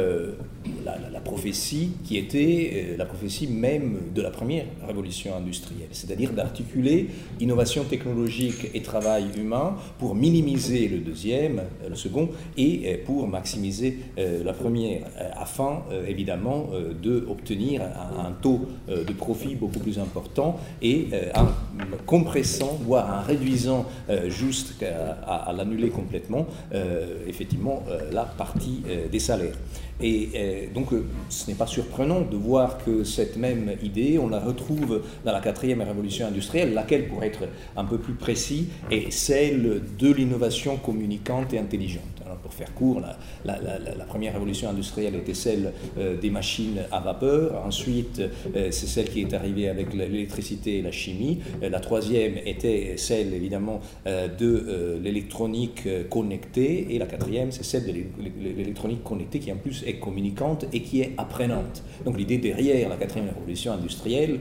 la prophétie qui était la prophétie même de la première révolution industrielle, c'est-à-dire d'articuler innovation technologique et travail humain pour minimiser le second, et pour maximiser la première, afin évidemment d'obtenir un taux de profit beaucoup plus important, et en compressant, voire en réduisant jusqu'à l'annuler complètement, effectivement, la partie des salaires. Et donc, ce n'est pas surprenant de voir que cette même idée, on la retrouve dans la 4e révolution industrielle, laquelle, pour être un peu plus précis, est celle de l'innovation communicante et intelligente. Alors, pour faire court, la première révolution industrielle était celle des machines à vapeur. Ensuite, c'est celle qui est arrivée avec l'électricité et la chimie. La troisième était celle, évidemment, de l'électronique connectée. Et la quatrième, c'est celle de l'électronique connectée qui, en plus, est communicante et qui est apprenante. Donc l'idée derrière la 4e révolution industrielle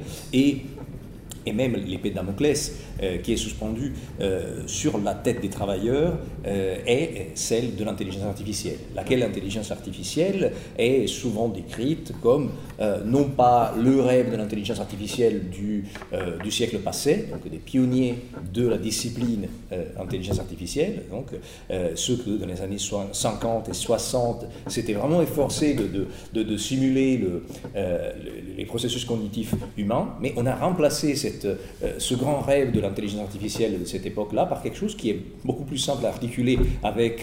et même l'épée de Damoclès qui est suspendue sur la tête des travailleurs est celle de l'intelligence artificielle, laquelle l'intelligence artificielle est souvent décrite comme non pas le rêve de l'intelligence artificielle du siècle passé, donc des pionniers de la discipline intelligence artificielle, donc ceux que dans les années 50 et 60 s'étaient vraiment efforcés de simuler les processus cognitifs humains, mais on a remplacé ce grand rêve de l'intelligence artificielle de cette époque-là par quelque chose qui est beaucoup plus simple à articuler avec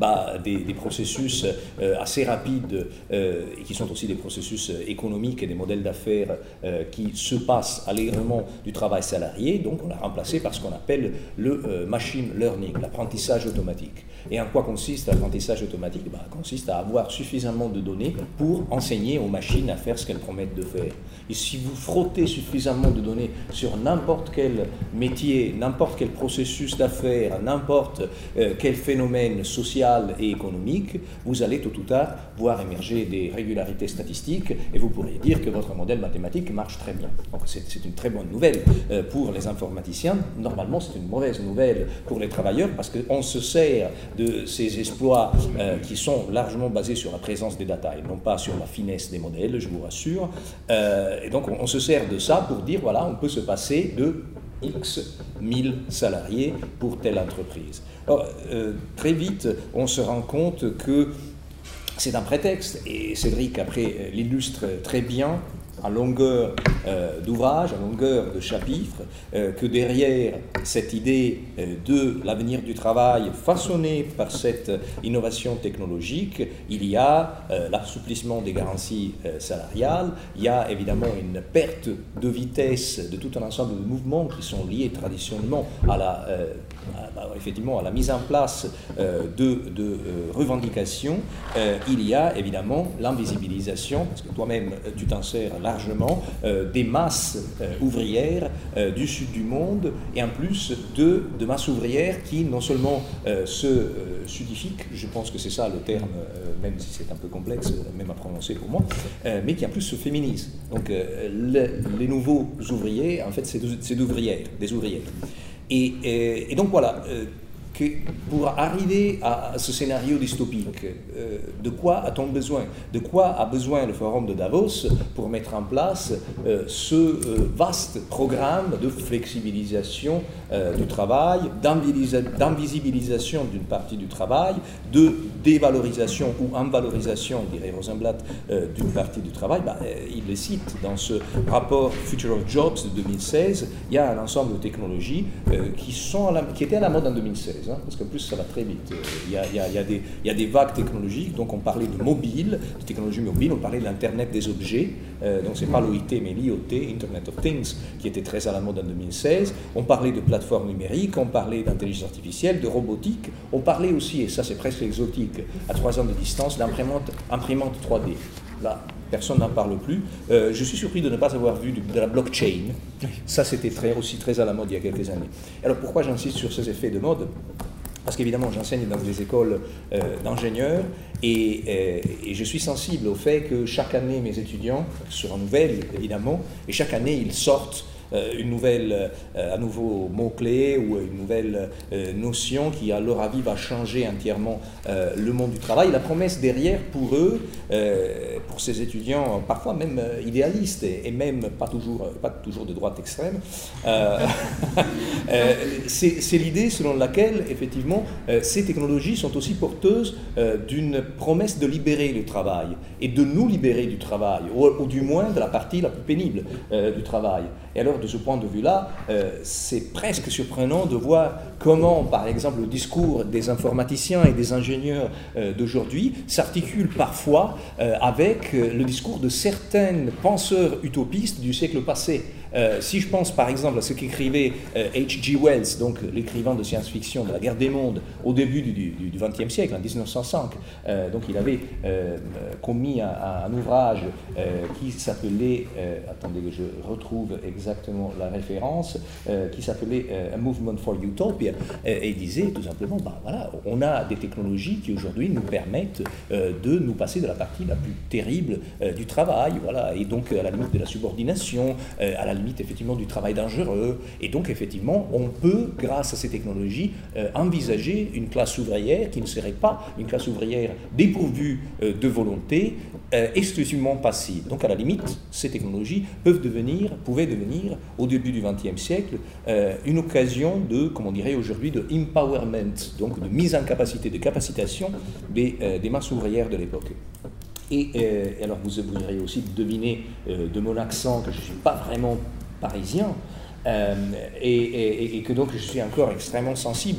des processus assez rapides et qui sont aussi des processus économiques et des modèles d'affaires qui se passent allègrement du travail salarié. Donc on l'a remplacé par ce qu'on appelle le machine learning, l'apprentissage automatique. Et en quoi consiste l'apprentissage automatique? Consiste à avoir suffisamment de données pour enseigner aux machines à faire ce qu'elles promettent de faire. Et si vous frottez suffisamment de données sur n'importe quel métier, n'importe quel processus d'affaires, n'importe quel phénomène social et économique, vous allez tôt ou tard voir émerger des régularités statistiques et vous pourrez dire que votre modèle mathématique marche très bien. Donc c'est une très bonne nouvelle pour les informaticiens. Normalement, c'est une mauvaise nouvelle pour les travailleurs parce qu'on se sert de ces exploits qui sont largement basés sur la présence des data et non pas sur la finesse des modèles, je vous rassure. Et donc on se sert de ça pour dire, voilà, on peut se passer de X 1000 salariés pour telle entreprise. Alors, très vite, on se rend compte que c'est un prétexte, et Cédric après l'illustre très bien à longueur d'ouvrage, à longueur de chapitre, que derrière cette idée de l'avenir du travail façonnée par cette innovation technologique, il y a l'assouplissement des garanties salariales, il y a évidemment une perte de vitesse de tout un ensemble de mouvements qui sont liés traditionnellement effectivement à la mise en place de revendications. Il y a évidemment l'invisibilisation, parce que toi-même tu t'en sers largement, des masses ouvrières du sud du monde, et en plus de masses ouvrières qui non seulement se sudifient, je pense que c'est ça le terme, même si c'est un peu complexe, même à prononcer pour moi, mais qui en plus se féminisent. Donc les nouveaux ouvriers, en fait, c'est des ouvrières. Et donc voilà, que pour arriver à ce scénario dystopique, de quoi a-t-on besoin? De quoi a besoin le Forum de Davos pour mettre en place ce vaste programme de flexibilisation du travail, d'invisibilisation d'une partie du travail, de dévalorisation ou invalorisation, dirait Rosenblatt, d'une partie du travail? Il le cite dans ce rapport Future of Jobs de 2016. Il y a un ensemble de technologies qui étaient à la mode en 2016. parenthèse, hein, parce qu'en plus ça va très vite. Il y a des vagues technologiques, donc on parlait de mobile, de technologie mobile, on parlait de l'Internet des objets, donc c'est pas l'OIT mais l'IoT, Internet of Things, qui était très à la mode en 2016. On parlait de plateformes numériques, on parlait d'intelligence artificielle, de robotique, on parlait aussi, et ça c'est presque exotique, à 3 ans de distance, d'imprimante 3D. Là, personne n'en parle plus. Je suis surpris de ne pas avoir vu de la blockchain. Ça, c'était aussi très à la mode il y a quelques années. Alors, pourquoi j'insiste sur ces effets de mode ? Parce qu'évidemment, j'enseigne dans des écoles d'ingénieurs et je suis sensible au fait que chaque année, mes étudiants se renouvellent, évidemment, et chaque année, ils sortent une nouvelle, un nouveau mot-clé ou une nouvelle notion qui, à leur avis, va changer entièrement le monde du travail. La promesse derrière, pour eux, pour ces étudiants, parfois même idéalistes et même pas toujours de droite extrême, c'est l'idée selon laquelle, effectivement, ces technologies sont aussi porteuses d'une promesse de libérer le travail et de nous libérer du travail, ou du moins de la partie la plus pénible du travail. Et alors, de ce point de vue-là, c'est presque surprenant de voir comment, par exemple, le discours des informaticiens et des ingénieurs d'aujourd'hui s'articule parfois avec le discours de certains penseurs utopistes du siècle passé. Si je pense par exemple à ce qu'écrivait H.G. Wells, donc l'écrivain de science-fiction de la guerre des mondes, au début du XXe siècle, en 1905, donc il avait commis un ouvrage qui s'appelait, attendez que je retrouve exactement la référence, qui s'appelait A Movement for Utopia, et il disait tout simplement, voilà, on a des technologies qui aujourd'hui nous permettent de nous passer de la partie la plus terrible du travail, voilà, et donc à la limite de la subordination, à la limite effectivement du travail dangereux, et donc effectivement on peut, grâce à ces technologies, envisager une classe ouvrière qui ne serait pas une classe ouvrière dépourvue de volonté, exclusivement passive. Donc à la limite, ces technologies pouvaient devenir au début du XXe siècle une occasion de, comme on dirait aujourd'hui, de empowerment, donc de mise en capacité, de capacitation des masses ouvrières de l'époque. Et alors vous irez aussi deviner de mon accent que je ne suis pas vraiment parisien, et que donc je suis encore extrêmement sensible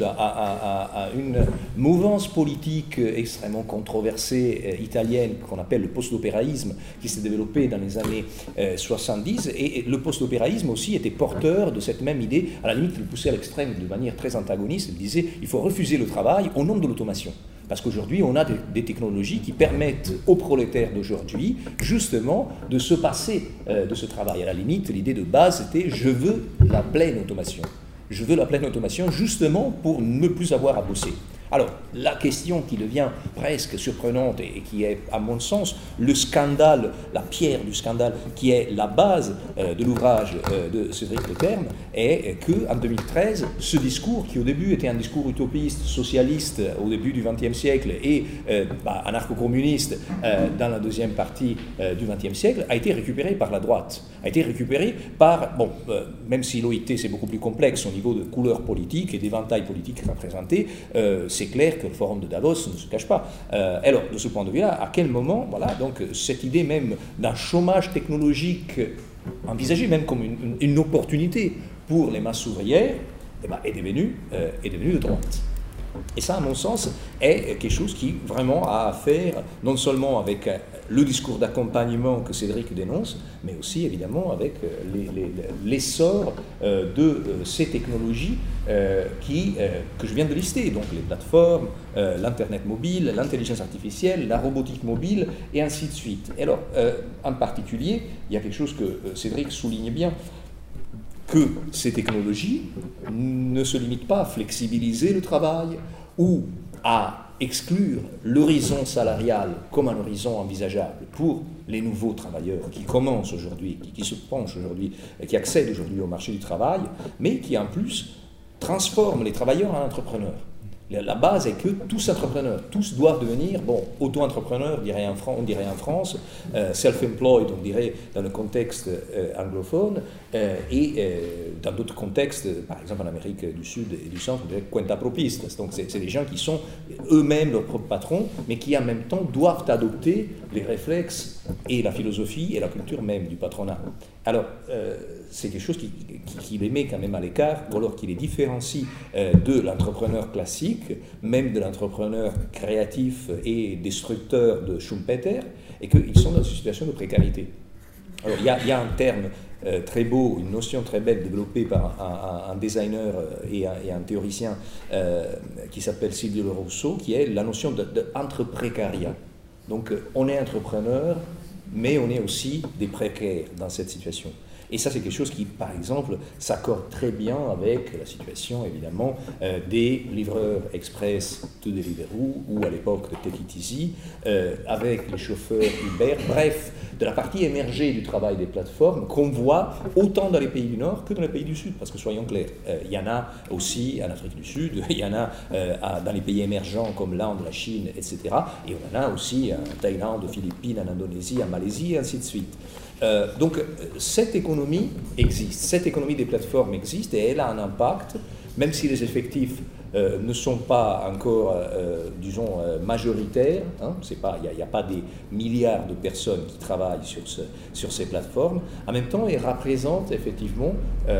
à une mouvance politique extrêmement controversée italienne qu'on appelle le post-opéraïsme, qui s'est développé dans les années 70, et le post-opéraïsme aussi était porteur de cette même idée. À la limite, il le poussait à l'extrême de manière très antagoniste. Il disait il faut refuser le travail au nom de l'automation. Parce qu'aujourd'hui, on a des technologies qui permettent aux prolétaires d'aujourd'hui, justement, de se passer de ce travail. À la limite, l'idée de base, c'était « je veux la pleine automation ». Je veux la pleine automation, justement, pour ne plus avoir à bosser. Alors, la question qui devient presque surprenante et qui est, à mon sens, le scandale, la pierre du scandale, qui est la base de l'ouvrage de Cédric Leterme, est qu'en 2013, ce discours, qui au début était un discours utopiste, socialiste au début du XXe siècle et anarcho-communiste dans la deuxième partie du XXe siècle, a été récupéré par la droite, a été récupéré par, même si l'OIT c'est beaucoup plus complexe au niveau de couleurs politiques et d'éventails politiques représentés, c'est clair que le forum de Davos ne se cache pas. Alors, de ce point de vue-là, à quel moment, voilà, donc cette idée même d'un chômage technologique envisagé même comme une opportunité pour les masses ouvrières, est devenue de droite. Et ça, à mon sens, est quelque chose qui vraiment a à faire non seulement avec le discours d'accompagnement que Cédric dénonce, mais aussi évidemment avec l'essor de ces technologies que je viens de lister, donc les plateformes, l'Internet mobile, l'intelligence artificielle, la robotique mobile, et ainsi de suite. Et alors, en particulier, il y a quelque chose que Cédric souligne bien, que ces technologies ne se limitent pas à flexibiliser le travail ou à exclure l'horizon salarial comme un horizon envisageable pour les nouveaux travailleurs qui commencent aujourd'hui, qui se penchent aujourd'hui, qui accèdent aujourd'hui au marché du travail, mais qui en plus transforment les travailleurs en entrepreneurs. La base est que tous entrepreneurs, tous doivent devenir, auto-entrepreneurs, on dirait en France, self-employed, on dirait dans le contexte anglophone, et dans d'autres contextes, par exemple en Amérique du Sud et du Centre, on dirait cuentapropistas. Donc c'est des gens qui sont eux-mêmes leurs propres patrons, mais qui en même temps doivent adopter les réflexes et la philosophie et la culture même du patronat. Alors, c'est quelque chose qui les met quand même à l'écart, ou alors qui les différencie de l'entrepreneur classique, même de l'entrepreneur créatif et destructeur de Schumpeter, et qu'ils sont dans une situation de précarité. Alors, il y a un terme très beau, une notion très belle développée par un designer et un théoricien qui s'appelle Silvio Rousseau, qui est la notion d'entreprécariat. Donc, on est entrepreneur, mais on est aussi des précaires dans cette situation. Et ça, c'est quelque chose qui, par exemple, s'accorde très bien avec la situation, évidemment, des livreurs express de Deliveroo, ou à l'époque de Take It Easy, avec les chauffeurs Uber, bref, de la partie émergée du travail des plateformes qu'on voit autant dans les pays du Nord que dans les pays du Sud, parce que soyons clairs, il y en a aussi en Afrique du Sud, il y en a dans les pays émergents comme l'Inde, la Chine, etc. Et on en a aussi en Thaïlande, aux Philippines, en Indonésie, en Malaisie, et ainsi de suite. Donc cette économie existe, cette économie des plateformes existe et elle a un impact, même si les effectifs ne sont pas encore, disons, majoritaires, hein, il n'y a pas des milliards de personnes qui travaillent sur ces plateformes. En même temps, elles représentent effectivement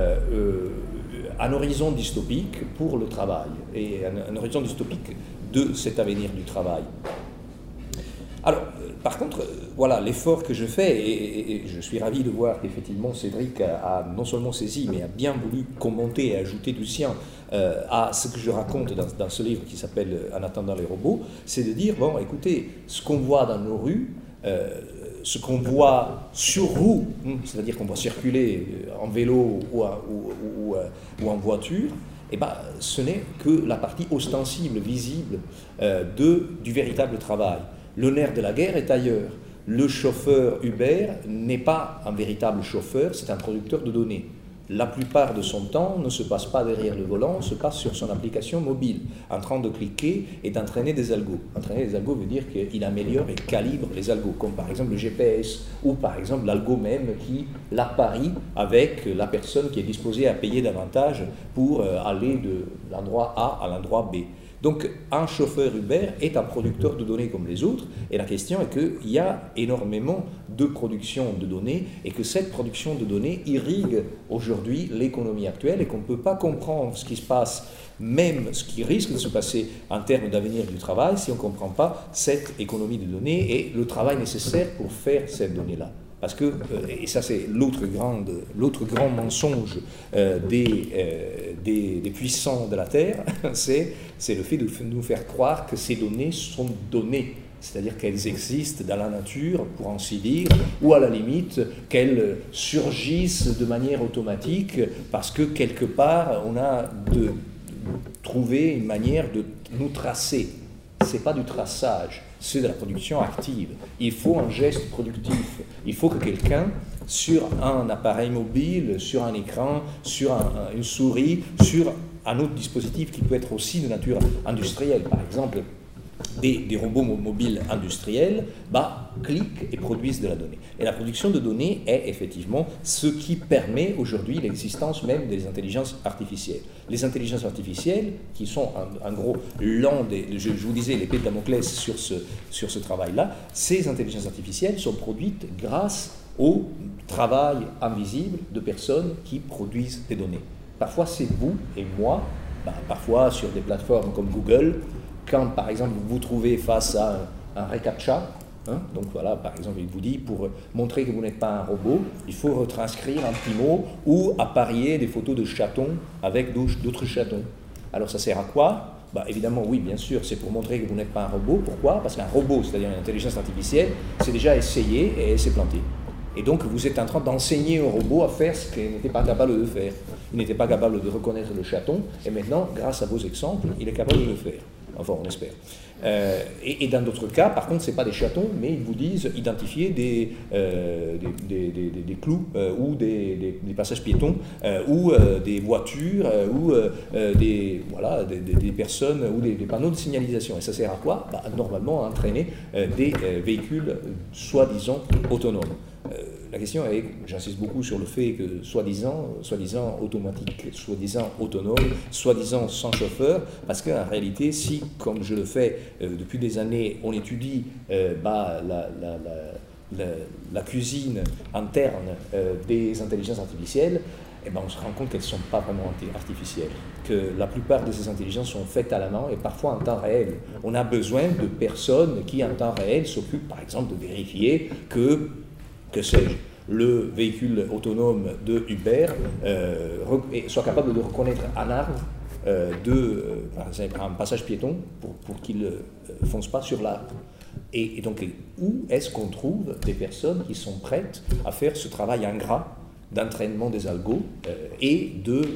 un horizon dystopique pour le travail et un horizon dystopique de cet avenir du travail. Alors, par contre, voilà, l'effort que je fais, et je suis ravi de voir qu'effectivement Cédric a non seulement saisi, mais a bien voulu commenter et ajouter du sien à ce que je raconte dans ce livre qui s'appelle « En attendant les robots », c'est de dire, bon, écoutez, ce qu'on voit dans nos rues, ce qu'on voit sur roue, c'est-à-dire qu'on voit circuler en vélo ou en voiture, eh ben, ce n'est que la partie ostensible, visible du véritable travail. Le nerf de la guerre est ailleurs. Le chauffeur Uber n'est pas un véritable chauffeur, c'est un producteur de données. La plupart de son temps ne se passe pas derrière le volant, se passe sur son application mobile, en train de cliquer et d'entraîner des algos. Entraîner des algos veut dire qu'il améliore et calibre les algos, comme par exemple le GPS, ou par exemple l'algo même qui l'apparie avec la personne qui est disposée à payer davantage pour aller de l'endroit A à l'endroit B. Donc, un chauffeur Uber est un producteur de données comme les autres, et la question est qu'il y a énormément de production de données, et que cette production de données irrigue aujourd'hui l'économie actuelle, et qu'on ne peut pas comprendre ce qui se passe, même ce qui risque de se passer en termes d'avenir du travail, si on ne comprend pas cette économie de données et le travail nécessaire pour faire cette donnée-là. Parce que, et ça c'est l'autre grand mensonge des puissants de la Terre, c'est le fait de nous faire croire que ces données sont données, c'est-à-dire qu'elles existent dans la nature, pour ainsi dire, ou à la limite qu'elles surgissent de manière automatique parce que quelque part on a trouvé une manière de nous tracer. Ce n'est pas du traçage, c'est de la production active. Il faut un geste productif. Il faut que quelqu'un, sur un appareil mobile, sur un écran, sur une souris, sur un autre dispositif qui peut être aussi de nature industrielle, par exemple des robots mobiles industriels, cliquent et produisent de la donnée. Et la production de données est effectivement ce qui permet aujourd'hui l'existence même des intelligences artificielles. Les intelligences artificielles, qui sont en gros je vous disais, l'épée de Damoclès sur ce travail-là, ces intelligences artificielles sont produites grâce au travail invisible de personnes qui produisent des données. Parfois c'est vous et moi, parfois sur des plateformes comme Google, quand par exemple vous vous trouvez face à un reCAPTCHA, donc voilà, par exemple, il vous dit, pour montrer que vous n'êtes pas un robot, il faut retranscrire un petit mot ou apparier des photos de chatons avec d'autres chatons. Alors ça sert à quoi ? Évidemment, oui, bien sûr, c'est pour montrer que vous n'êtes pas un robot. Pourquoi ? Parce qu'un robot, c'est-à-dire une intelligence artificielle, c'est déjà essayé et elle s'est plantée. Et donc vous êtes en train d'enseigner au robot à faire ce qu'il n'était pas capable de faire. Il n'était pas capable de reconnaître le chaton, et maintenant, grâce à vos exemples, il est capable de le faire. Enfin, on espère. Et dans d'autres cas, par contre, ce n'est pas des chatons, mais ils vous disent identifier des clous ou des passages piétons ou des voitures ou des personnes ou des panneaux de signalisation. Et ça sert à quoi ? Normalement, à entraîner des véhicules soi-disant autonomes. La question est, j'insiste beaucoup sur le fait que soi-disant automatique, soi-disant autonome, soi-disant sans chauffeur, parce qu'en réalité, si, comme je le fais depuis des années, on étudie la cuisine interne des intelligences artificielles, eh ben, on se rend compte qu'elles ne sont pas vraiment artificielles, que la plupart de ces intelligences sont faites à la main et parfois en temps réel. On a besoin de personnes qui, en temps réel, s'occupent par exemple de vérifier que sais-je, le véhicule autonome de Uber soit capable de reconnaître un arbre par exemple, un passage piéton pour qu'il ne fonce pas sur l'arbre. Et donc, où est-ce qu'on trouve des personnes qui sont prêtes à faire ce travail ingrat d'entraînement des algos et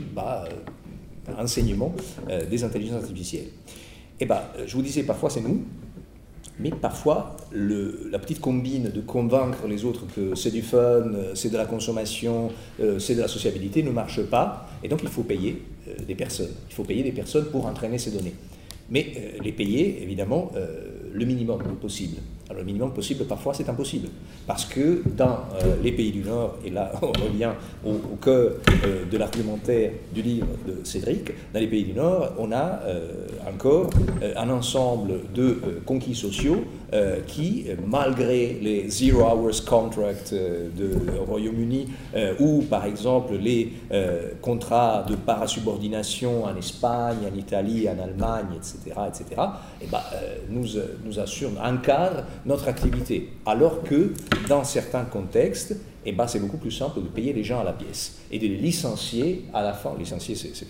enseignement des intelligences artificielles? Eh bien, je vous disais, parfois c'est nous, mais parfois la petite combine de convaincre les autres que c'est du fun, c'est de la consommation, c'est de la sociabilité ne marche pas, et donc il faut payer des personnes. Il faut payer des personnes pour entraîner ces données. Mais les payer, évidemment, le minimum possible. Alors le minimum possible, parfois, c'est impossible. Parce que dans les pays du Nord, et là on revient au cœur de l'argumentaire du livre de Cédric, dans les pays du Nord, on a encore un ensemble de conquis sociaux qui, malgré les Zero Hours Contract du Royaume-Uni, ou par exemple les contrats de parasubordination en Espagne, en Italie, en Allemagne, etc., et nous assurent, encadrent notre activité. Alors que dans certains contextes, c'est beaucoup plus simple de payer les gens à la pièce et de les licencier à la fin. Licencier, c'est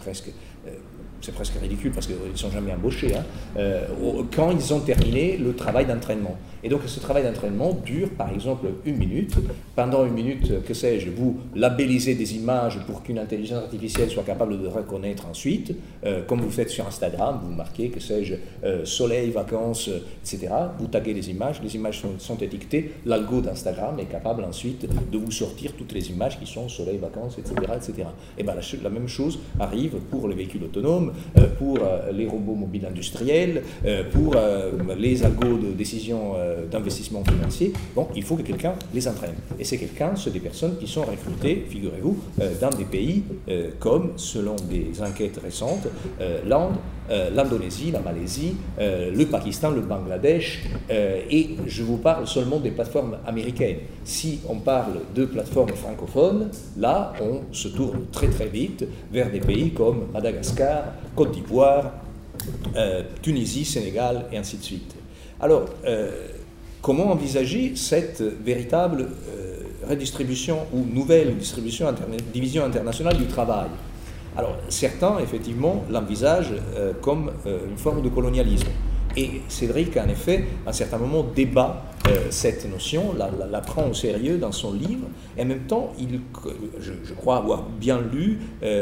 presque ridicule parce qu'ils ne sont jamais embauchés, quand ils ont terminé le travail d'entraînement. Et donc ce travail d'entraînement dure par exemple 1 minute. Pendant 1 minute, que sais-je, vous labellisez des images pour qu'une intelligence artificielle soit capable de reconnaître ensuite, comme vous faites sur Instagram, vous marquez, que sais-je, soleil, vacances, etc. Vous taguez les images sont étiquetées, l'algo d'Instagram est capable ensuite de vous sortir toutes les images qui sont soleil, vacances, etc. Et la même chose arrive pour les véhicules autonomes, pour les robots mobiles industriels, pour les algos de décision d'investissement financier. Bon, il faut que quelqu'un les entraîne. Et ces quelqu'un, c'est des personnes qui sont recrutées, figurez-vous, dans des pays comme, selon des enquêtes récentes, l'Inde, l'Indonésie, la Malaisie, le Pakistan, le Bangladesh, et je vous parle seulement des plateformes américaines. Si on parle de plateformes francophones, là, on se tourne très très vite vers des pays comme Madagascar, Côte d'Ivoire, Tunisie, Sénégal, et ainsi de suite. Alors, comment envisager cette véritable redistribution ou nouvelle division internationale du travail? Alors, certains, effectivement, l'envisagent comme une forme de colonialisme. Et Cédric, en effet, à un certain moment, débat cette notion, la prend au sérieux dans son livre, et en même temps, je crois avoir bien lu,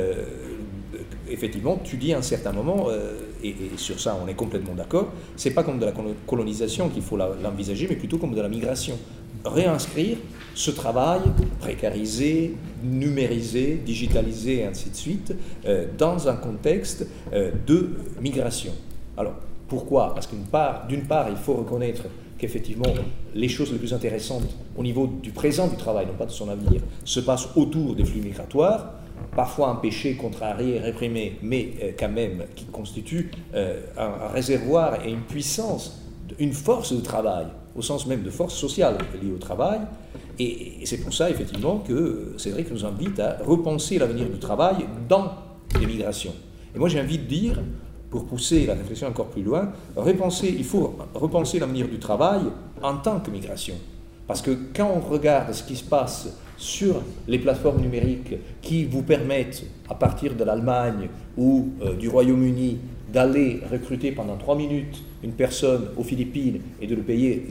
effectivement, tu dis à un certain moment, et sur ça on est complètement d'accord, c'est pas comme de la colonisation qu'il faut l'envisager, mais plutôt comme de la migration. Réinscrire ce travail précarisé, numérisé, digitalisé, et ainsi de suite, dans un contexte de migration. Alors, pourquoi? Parce d'une part, il faut reconnaître qu'effectivement, les choses les plus intéressantes au niveau du présent du travail, non pas de son avenir, se passent autour des flux migratoires, parfois empêchés, contrariés, réprimés, mais quand même qui constituent un réservoir et une puissance, une force de travail, au sens même de force sociale liée au travail. Et c'est pour ça, effectivement, que Cédric nous invite à repenser l'avenir du travail dans les migrations. Et moi, j'ai envie de dire, pour pousser la réflexion encore plus loin, il faut repenser l'avenir du travail en tant que migration. Parce que quand on regarde ce qui se passe sur les plateformes numériques qui vous permettent, à partir de l'Allemagne ou du Royaume-Uni, d'aller recruter pendant 3 minutes une personne aux Philippines et de le payer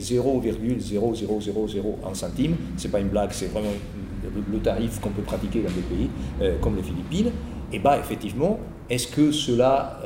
0,0001 centime, c'est pas une blague, c'est vraiment le tarif qu'on peut pratiquer dans des pays comme les Philippines, et effectivement, est-ce que cela,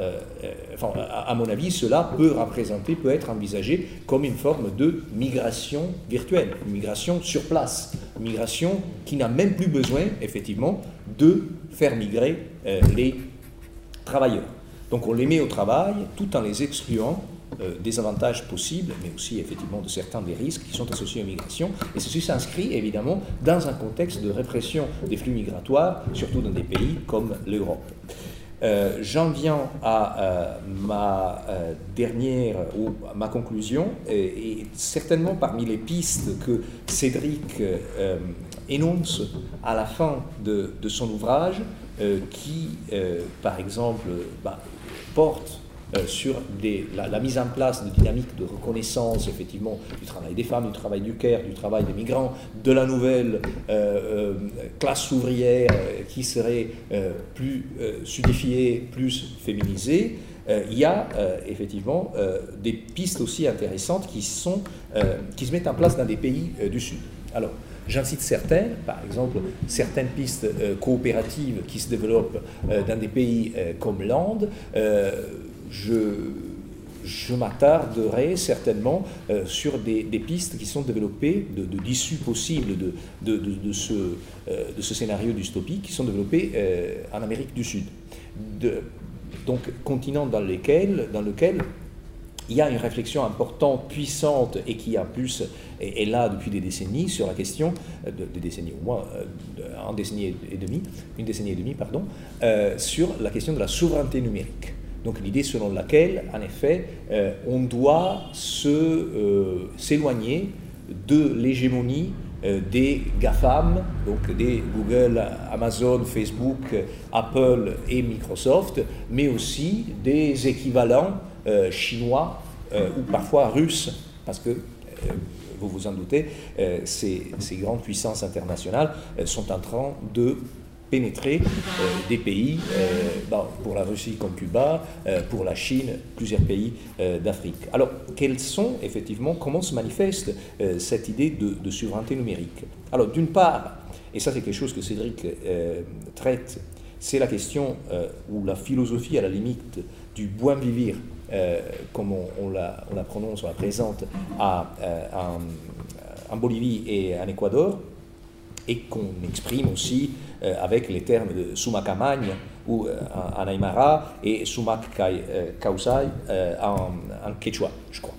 à mon avis, cela peut être envisagé comme une forme de migration virtuelle, une migration sur place, une migration qui n'a même plus besoin, effectivement, de faire migrer les travailleurs. Donc on les met au travail tout en les excluant des avantages possibles, mais aussi effectivement de certains des risques qui sont associés aux migrations. Et ceci s'inscrit évidemment dans un contexte de répression des flux migratoires, surtout dans des pays comme l'Europe. J'en viens à ma dernière, ou ma conclusion, et certainement parmi les pistes que Cédric énonce à la fin de son ouvrage, qui, par exemple, porte sur la mise en place de dynamiques de reconnaissance, effectivement, du travail des femmes, du travail du care, du travail des migrants, de la nouvelle classe ouvrière qui serait plus sudifiée, plus féminisée. Il y a effectivement des pistes aussi intéressantes qui se mettent en place dans des pays du Sud. Alors, j'en cite certaines, par exemple, certaines pistes coopératives qui se développent dans des pays comme l'Inde. Je m'attarderai certainement sur des pistes qui sont développées, d'issues possibles de ce scénario dystopique, qui sont développées en Amérique du Sud. Donc, continent dans lequel il y a une réflexion importante, puissante, et qui en plus est là depuis des décennies sur la question, des décennies au moins, une décennie et demie, sur la question de la souveraineté numérique. Donc l'idée selon laquelle, en effet, on doit s'éloigner de l'hégémonie des GAFAM, donc des Google, Amazon, Facebook, Apple et Microsoft, mais aussi des équivalents chinois ou parfois russes, parce que, vous vous en doutez, ces grandes puissances internationales sont en train de pénétrer des pays, pour la Russie comme Cuba, pour la Chine, plusieurs pays d'Afrique. Alors, comment se manifeste cette idée de souveraineté numérique? Alors, d'une part, et ça c'est quelque chose que Cédric traite, c'est la question ou la philosophie à la limite du buen vivir, comme on la prononce, on la présente en Bolivie et en Équateur, et qu'on exprime aussi avec les termes de sumak amañ ou en aymara et sumak causay en quechua, je crois.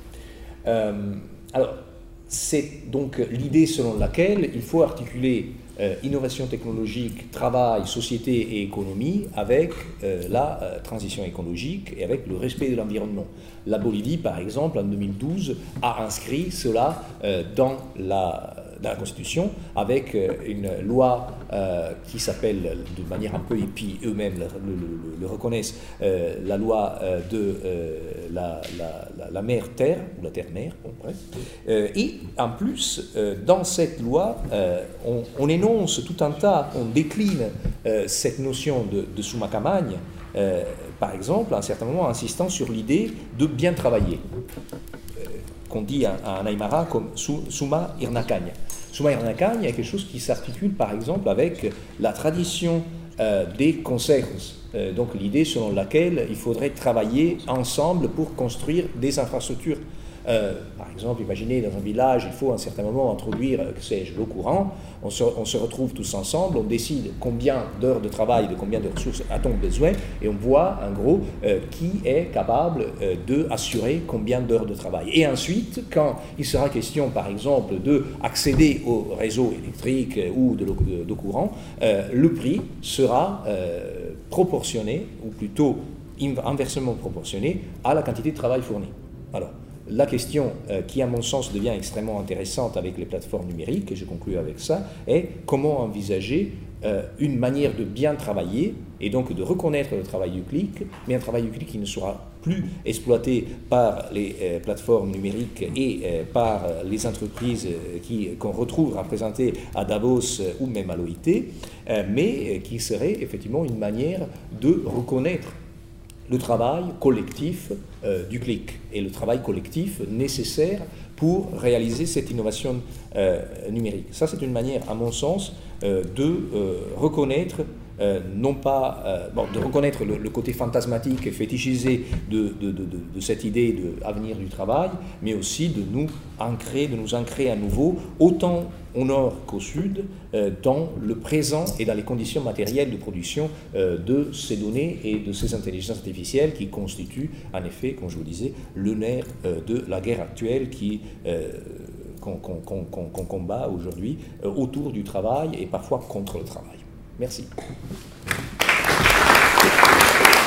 Alors, c'est donc l'idée selon laquelle il faut articuler innovation technologique, travail, société et économie avec la transition écologique et avec le respect de l'environnement. La Bolivie, par exemple, en 2012, a inscrit cela dans la Constitution avec une loi qui s'appelle, de manière un peu hippie, eux-mêmes le reconnaissent, la loi de la mère-terre, ou la terre-mère, bon, bref. Et en plus, dans cette loi, on énonce tout un tas, on décline cette notion de sumak amañ, par exemple, à un certain moment, en insistant sur l'idée de bien travailler, qu'on dit en aymara comme suma irnakañ. Suma irnakañ est quelque chose qui s'articule par exemple avec la tradition des consejos, donc l'idée selon laquelle il faudrait travailler ensemble pour construire des infrastructures. Par exemple, imaginez dans un village, il faut à un certain moment introduire, que sais-je, l'eau courante, on se retrouve tous ensemble, on décide combien d'heures de travail, de combien de ressources a-t-on besoin, et on voit en gros qui est capable d'assurer combien d'heures de travail. Et ensuite, quand il sera question par exemple d'accéder au réseau électrique ou de l'eau courante, le prix sera proportionné, ou plutôt inversement proportionné, à la quantité de travail fourni. Alors, la question qui, à mon sens, devient extrêmement intéressante avec les plateformes numériques, et je conclue avec ça, est comment envisager une manière de bien travailler, et donc de reconnaître le travail du clic, mais un travail du clic qui ne sera plus exploité par les plateformes numériques et par les entreprises qu'on retrouve représentées à Davos ou même à l'OIT, mais qui serait effectivement une manière de reconnaître le travail collectif du clic et le travail collectif nécessaire pour réaliser cette innovation numérique. Ça, c'est une manière, à mon sens, de reconnaître non pas de reconnaître le côté fantasmatique et fétichisé de cette idée d'avenir du travail, mais aussi de nous ancrer à nouveau, autant au nord qu'au sud, dans le présent et dans les conditions matérielles de production de ces données et de ces intelligences artificielles qui constituent, en effet, comme je vous disais, le nerf de la guerre actuelle qu'on combat aujourd'hui autour du travail et parfois contre le travail. Merci.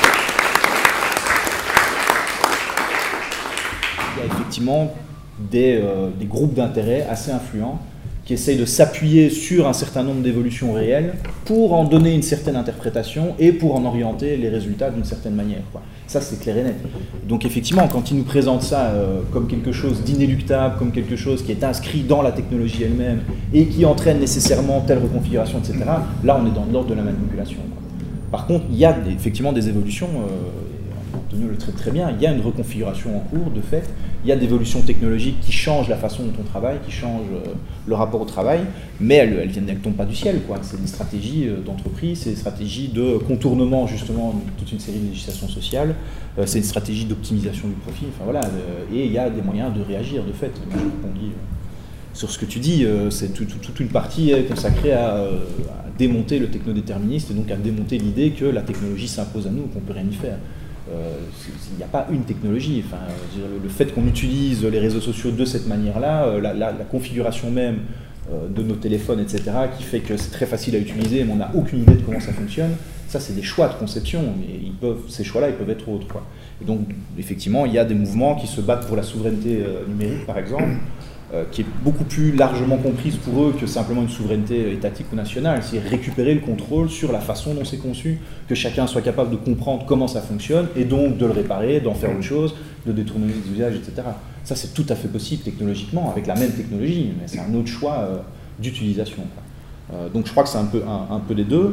y a effectivement des groupes d'intérêt assez influents qui essayent de s'appuyer sur un certain nombre d'évolutions réelles pour en donner une certaine interprétation et pour en orienter les résultats d'une certaine manière, quoi. Ça, c'est clair et net. Donc effectivement, quand ils nous présentent ça comme quelque chose d'inéluctable, comme quelque chose qui est inscrit dans la technologie elle-même et qui entraîne nécessairement telle reconfiguration, etc., là, on est dans l'ordre de la manipulation, quoi. Par contre, il y a effectivement des évolutions, Antonio le traite très bien, il y a une reconfiguration en cours, de fait, il y a des évolutions technologiques qui changent la façon dont on travaille, qui changent le rapport au travail, mais elles ne tombent pas du ciel, quoi. C'est des stratégies d'entreprise, c'est des stratégies de contournement, justement, de toute une série de législations sociales, c'est une stratégie d'optimisation du profit, enfin voilà, et il y a des moyens de réagir, de fait. Moi, je répondis sur ce que tu dis, c'est toute une partie consacrée à démonter le technodéterministe et donc à démonter l'idée que la technologie s'impose à nous, qu'on ne peut rien y faire. Il n'y a pas une technologie. Enfin, le fait qu'on utilise les réseaux sociaux de cette manière-là, la configuration même de nos téléphones, etc., qui fait que c'est très facile à utiliser, mais on n'a aucune idée de comment ça fonctionne, ça c'est des choix de conception, mais ces choix-là, ils peuvent être autres, quoi. Et donc, effectivement, il y a des mouvements qui se battent pour la souveraineté numérique, par exemple, qui est beaucoup plus largement comprise pour eux que simplement une souveraineté étatique ou nationale. C'est récupérer le contrôle sur la façon dont c'est conçu, que chacun soit capable de comprendre comment ça fonctionne, et donc de le réparer, d'en faire autre chose, de détourner les usages, etc. Ça, c'est tout à fait possible technologiquement, avec la même technologie, mais c'est un autre choix d'utilisation, quoi. Donc je crois que c'est un peu les deux.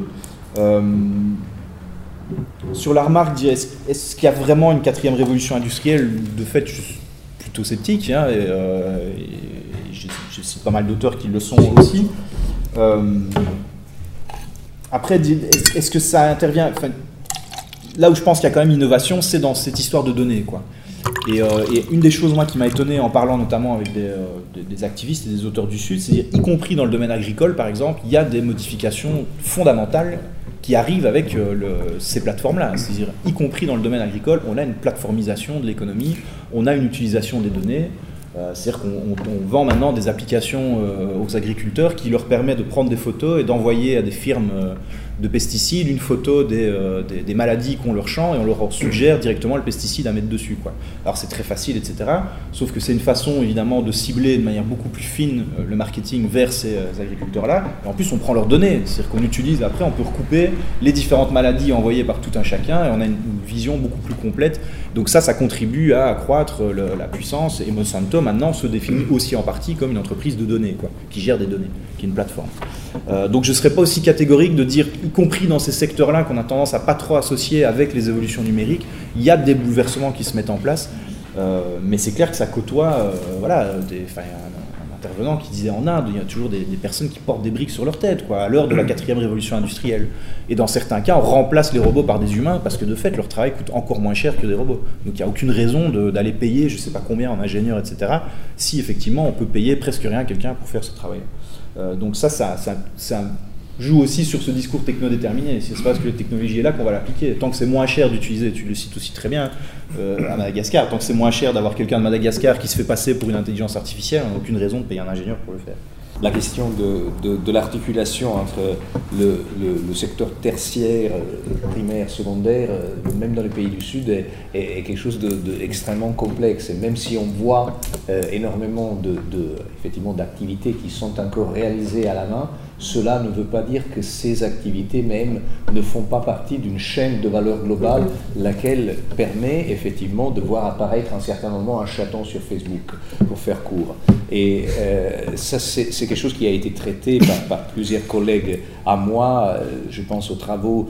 Sur la remarque, est-ce qu'il y a vraiment une quatrième révolution industrielle? De fait, je suis plutôt sceptique, hein, et je cite pas mal d'auteurs qui le sont aussi. Après, est-ce que ça intervient, enfin, là où je pense qu'il y a quand même innovation, c'est dans cette histoire de données, quoi. Et une des choses, moi, qui m'a étonné en parlant notamment avec des activistes et des auteurs du Sud, c'est-à-dire, y compris dans le domaine agricole, par exemple, il y a des modifications fondamentales qui arrivent avec ces plateformes-là. C'est-à-dire, y compris dans le domaine agricole, on a une plateformisation de l'économie, on a une utilisation des données. C'est-à-dire qu'on vend maintenant des applications aux agriculteurs qui leur permettent de prendre des photos et d'envoyer à des firmes de pesticides une photo des maladies qu'ont leur champ, et on leur suggère directement le pesticide à mettre dessus, quoi. Alors c'est très facile, etc. Sauf que c'est une façon évidemment de cibler de manière beaucoup plus fine le marketing vers ces agriculteurs-là. Et en plus on prend leurs données, c'est-à-dire qu'on utilise après, on peut recouper les différentes maladies envoyées par tout un chacun, et on a une vision beaucoup plus complète. Donc ça contribue à accroître la puissance, et Monsanto maintenant se définit aussi en partie comme une entreprise de données, quoi, qui gère des données, qui est une plateforme. Donc je ne serais pas aussi catégorique de dire, y compris dans ces secteurs-là qu'on a tendance à pas trop associer avec les évolutions numériques, il y a des bouleversements qui se mettent en place, mais c'est clair que ça côtoie, voilà, un intervenant qui disait en Inde, il y a toujours des personnes qui portent des briques sur leur tête, quoi, à l'heure de la quatrième révolution industrielle. Et dans certains cas, on remplace les robots par des humains parce que de fait, leur travail coûte encore moins cher que des robots. Donc il n'y a aucune raison d'aller payer, je ne sais pas combien en ingénieurs, etc., si effectivement on peut payer presque rien à quelqu'un pour faire ce travail. Donc ça joue aussi sur ce discours technodéterminé. C'est parce que la technologie est là qu'on va l'appliquer. Tant que c'est moins cher d'utiliser, tu le cites aussi très bien, à Madagascar, tant que c'est moins cher d'avoir quelqu'un de Madagascar qui se fait passer pour une intelligence artificielle, on n'a aucune raison de payer un ingénieur pour le faire. La question de l'articulation entre le secteur tertiaire, primaire, secondaire, même dans les pays du Sud, est quelque chose d'extrêmement complexe. Et même si on voit énormément effectivement, d'activités qui sont encore réalisées à la main, cela ne veut pas dire que ces activités même ne font pas partie d'une chaîne de valeur globale, laquelle permet effectivement de voir apparaître à un certain moment un chaton sur Facebook, pour faire court. Et ça, c'est quelque chose qui a été traité par plusieurs collègues à moi. Je pense aux travaux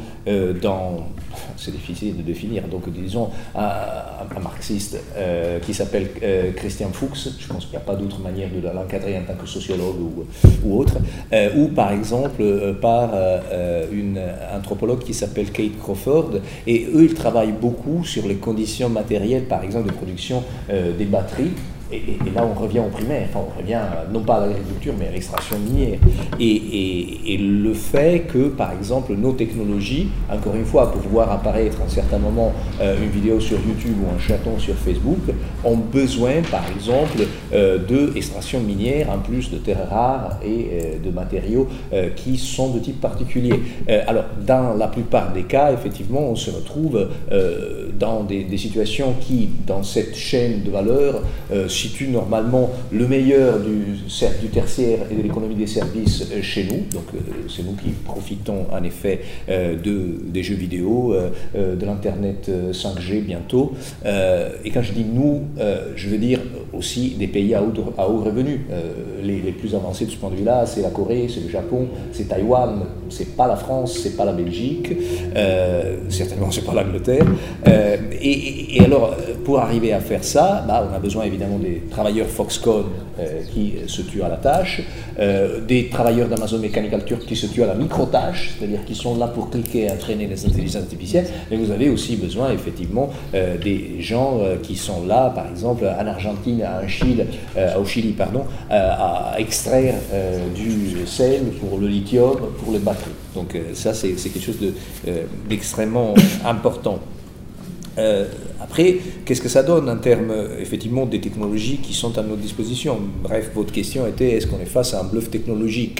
c'est difficile de définir, donc disons un marxiste qui s'appelle Christian Fuchs, je pense qu'il n'y a pas d'autre manière de l'encadrer en tant que sociologue ou autre, ou par exemple par une anthropologue qui s'appelle Kate Crawford, et eux ils travaillent beaucoup sur les conditions matérielles, par exemple de production des batteries. Et là, on revient au primaire, enfin, on revient non pas à l'agriculture, mais à l'extraction minière. Et le fait que, par exemple, nos technologies, encore une fois, pour voir apparaître à un certain moment une vidéo sur YouTube ou un chaton sur Facebook, ont besoin, par exemple, d'extraction minière, en plus de terres rares et de matériaux qui sont de type particulier. Alors, dans la plupart des cas, effectivement, on se retrouve dans des situations qui, dans cette chaîne de valeur, situent normalement le meilleur du tertiaire et de l'économie des services chez nous. Donc, c'est nous qui profitons en effet des jeux vidéo, de l'Internet 5G bientôt. Et quand je dis nous, je veux dire aussi des pays à haut revenu. Les plus avancés de ce point de vue-là, c'est la Corée, c'est le Japon, c'est Taïwan, c'est pas la France, c'est pas la Belgique, certainement c'est pas l'Angleterre. Et alors, pour arriver à faire ça, on a besoin évidemment des travailleurs Foxconn qui se tuent à la tâche, des travailleurs d'Amazon Mechanical Turk qui se tuent à la micro-tâche, c'est-à-dire qui sont là pour cliquer et entraîner les intelligences artificielles, mais vous avez aussi besoin effectivement des gens qui sont là, par exemple en Argentine, au Chili, à extraire du sel pour le lithium, pour les batteries. Donc ça c'est quelque chose d'extrêmement important. Après, qu'est-ce que ça donne en termes, effectivement, des technologies qui sont à notre disposition? Bref, votre question était, est-ce qu'on est face à un bluff technologique?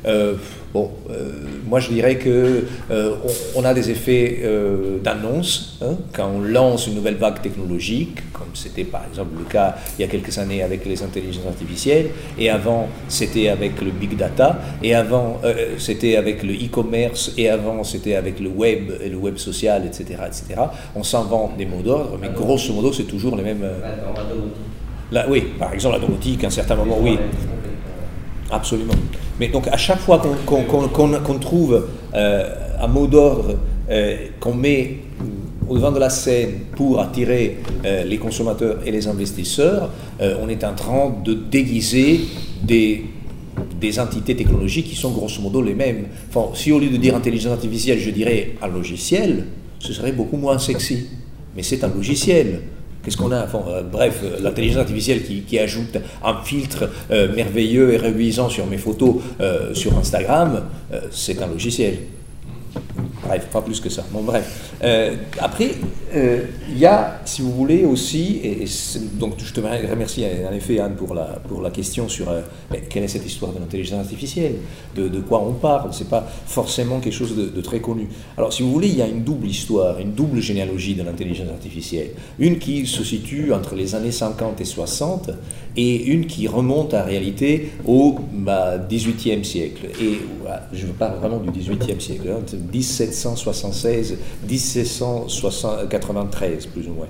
Moi je dirais qu'on a des effets d'annonce, quand on lance une nouvelle vague technologique, comme c'était par exemple le cas il y a quelques années avec les intelligences artificielles, et avant c'était avec le big data, et avant c'était avec le e-commerce, et avant c'était avec le web et le web social, etc. etc. On s'invente des mots d'ordre, mais grosso modo c'est toujours les mêmes... oui, par exemple la domotique, à un certain moment, oui. Absolument. Mais donc à chaque fois qu'on trouve un mot d'ordre qu'on met au devant de la scène pour attirer les consommateurs et les investisseurs, on est en train de déguiser des entités technologiques qui sont grosso modo les mêmes. Enfin, si au lieu de dire intelligence artificielle, je dirais un logiciel, ce serait beaucoup moins sexy. Mais c'est un logiciel. Qu'est-ce qu'on a? Bref, l'intelligence artificielle qui ajoute un filtre merveilleux et reluisant sur mes photos sur Instagram, c'est un logiciel. Bref, pas plus que ça. Bon, bref. Après, il y a, si vous voulez, aussi, donc je te remercie en effet, Anne, pour la question sur quelle est cette histoire de l'intelligence artificielle, de quoi on parle. C'est pas forcément quelque chose de très connu. Alors, si vous voulez, il y a une double histoire, une double généalogie de l'intelligence artificielle. Une qui se situe entre les années 50 et 60, et une qui remonte en réalité au XVIIIe siècle. Et je parle vraiment du XVIIIe siècle, 1776, 1793, plus ou moins.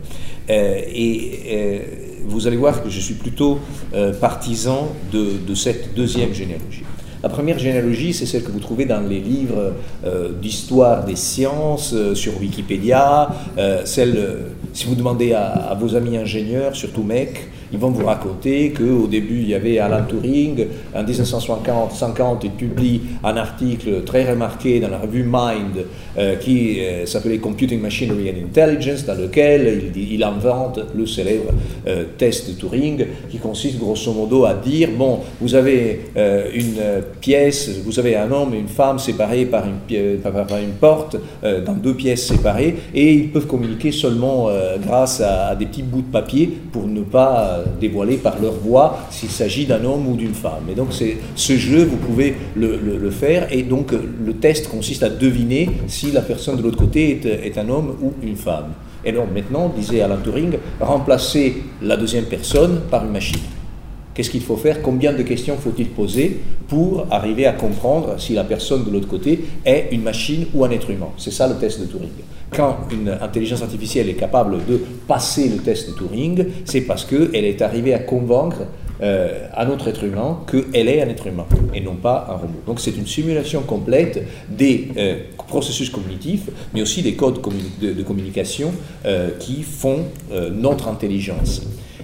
Vous allez voir que je suis plutôt partisan de cette deuxième généalogie. La première généalogie, c'est celle que vous trouvez dans les livres d'histoire des sciences, sur Wikipédia, si vous demandez à vos amis ingénieurs, surtout ils vont vous raconter qu'au début, il y avait Alan Turing. En 1950, il publie un article très remarqué dans la revue Mind qui s'appelait Computing Machinery and Intelligence, dans lequel il invente le célèbre test de Turing, qui consiste grosso modo à dire, bon, vous avez une pièce, vous avez un homme et une femme séparés par une porte, dans deux pièces séparées, et ils peuvent communiquer seulement grâce à des petits bouts de papier pour ne pas dévoiler par leur voix s'il s'agit d'un homme ou d'une femme. Et donc ce jeu, vous pouvez le faire, et donc le test consiste à deviner si la personne de l'autre côté est un homme ou une femme. Et donc maintenant, disait Alan Turing, remplacer la deuxième personne par une machine. Qu'est-ce qu'il faut faire? Combien de questions faut-il poser pour arriver à comprendre si la personne de l'autre côté est une machine ou un être humain? C'est ça le test de Turing. Quand une intelligence artificielle est capable de passer le test de Turing, c'est parce qu'elle est arrivée à convaincre un autre être humain qu'elle est un être humain et non pas un robot. Donc c'est une simulation complète des processus cognitifs, mais aussi des codes de communication qui font notre intelligence.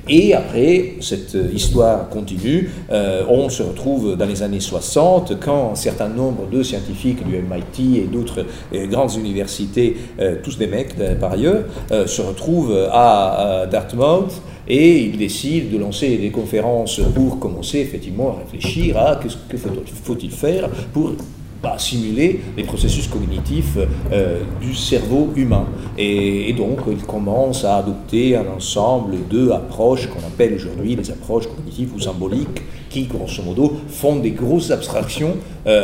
Et après, cette histoire continue. On se retrouve dans les années 60, quand un certain nombre de scientifiques du MIT et d'autres grandes universités, tous des mecs par ailleurs, se retrouvent à Dartmouth, et ils décident de lancer des conférences pour commencer effectivement à réfléchir à que faut-il faire pour simuler les processus cognitifs du cerveau humain. Et donc, ils commencent à adopter un ensemble d'approches qu'on appelle aujourd'hui les approches cognitives ou symboliques, qui, grosso modo, font des grosses abstractions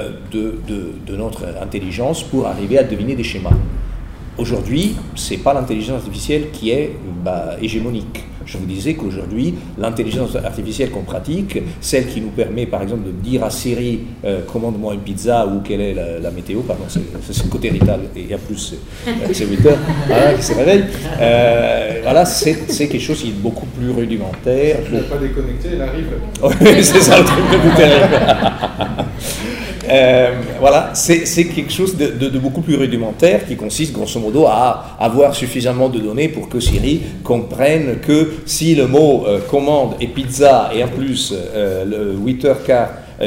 de notre intelligence pour arriver à deviner des schémas. Aujourd'hui, ce n'est pas l'intelligence artificielle qui est hégémonique. Je vous disais qu'aujourd'hui, l'intelligence artificielle qu'on pratique, celle qui nous permet par exemple de dire à Siri commande-moi une pizza ou quelle est la météo, pardon, c'est le côté rital, et il y a plus, c'est 8 heures, voilà, qui se réveille. Voilà, c'est quelque chose qui est beaucoup plus rudimentaire. Je ne l'ai pas déconnecté, elle arrive. Oui, c'est ça le truc de vous terrible. Voilà, c'est quelque chose de beaucoup plus rudimentaire qui consiste grosso modo à avoir suffisamment de données pour que Siri comprenne que si le mot commande et pizza et en plus le 8h15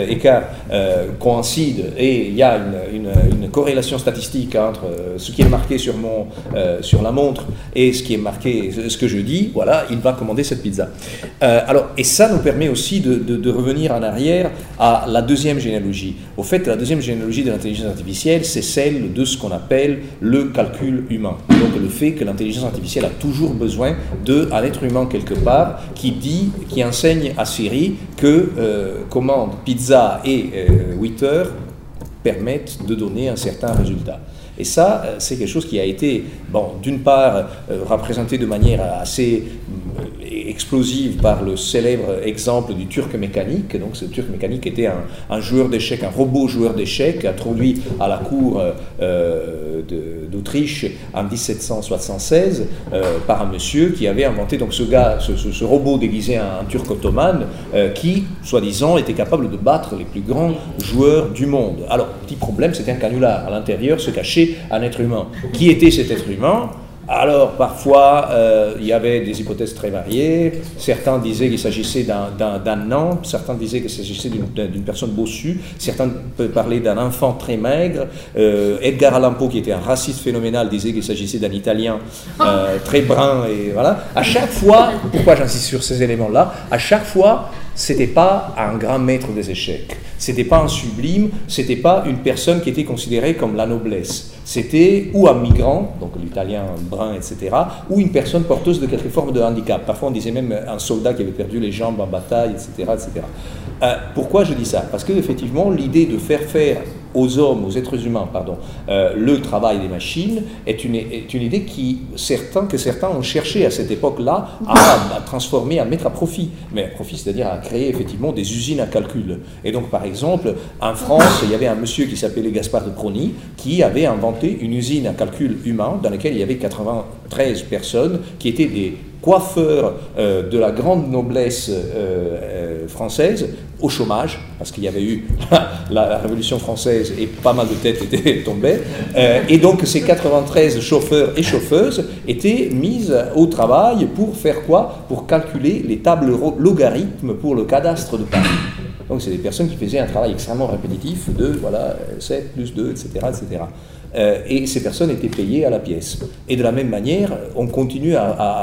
coïncide et il y a une corrélation statistique entre ce qui est marqué sur la montre et ce qui est marqué, ce que je dis, voilà, il va commander cette pizza. Alors, et ça nous permet aussi de revenir en arrière à la deuxième généalogie. Au fait, la deuxième généalogie de l'intelligence artificielle, c'est celle de ce qu'on appelle le calcul humain. Donc le fait que l'intelligence artificielle a toujours besoin d'un être humain quelque part qui enseigne à Siri que commande pizza et 8 heures permettent de donner un certain résultat. Et ça, c'est quelque chose qui a été, d'une part, représenté de manière assez explosive par le célèbre exemple du Turc mécanique. Donc, ce Turc mécanique était un joueur d'échecs, un robot joueur d'échecs, introduit à la cour d'Autriche en 1776 par un monsieur qui avait inventé donc ce robot déguisé en Turc ottoman qui, soi-disant, était capable de battre les plus grands joueurs du monde. Alors, petit problème, c'était un canular. À l'intérieur se cachait un être humain. Qui était cet être humain ? Alors, parfois, il y avait des hypothèses très variées. Certains disaient qu'il s'agissait d'un nain, certains disaient qu'il s'agissait d'une personne bossue, certains parlaient d'un enfant très maigre. Edgar Allan Poe, qui était un raciste phénoménal, disait qu'il s'agissait d'un Italien très brun. Et voilà. À chaque fois, pourquoi j'insiste sur ces éléments-là ? À chaque fois, c'était pas un grand maître des échecs, c'était pas un sublime, c'était pas une personne qui était considérée comme la noblesse. C'était ou un migrant, donc l'italien brun, etc., ou une personne porteuse de quelque forme de handicap. Parfois, on disait même un soldat qui avait perdu les jambes en bataille, etc., etc. Pourquoi je dis ça ? Parce qu'effectivement, l'idée de faire aux hommes, aux êtres humains, le travail des machines est une idée que certains ont cherché à cette époque-là à transformer, à mettre à profit. Mais à profit, c'est-à-dire à créer effectivement des usines à calcul. Et donc, par exemple, en France, il y avait un monsieur qui s'appelait Gaspard de Prony qui avait inventé une usine à calcul humain dans laquelle il y avait 93 personnes qui étaient des coiffeurs de la grande noblesse française au chômage, parce qu'il y avait eu la Révolution française et pas mal de têtes étaient tombées, et donc ces 93 chauffeurs et chauffeuses étaient mis au travail pour faire quoi ? Pour calculer les tables logarithmes pour le cadastre de Paris. Donc c'est des personnes qui faisaient un travail extrêmement répétitif de 7 plus 2, etc., etc. Et ces personnes étaient payées à la pièce. Et de la même manière, on continue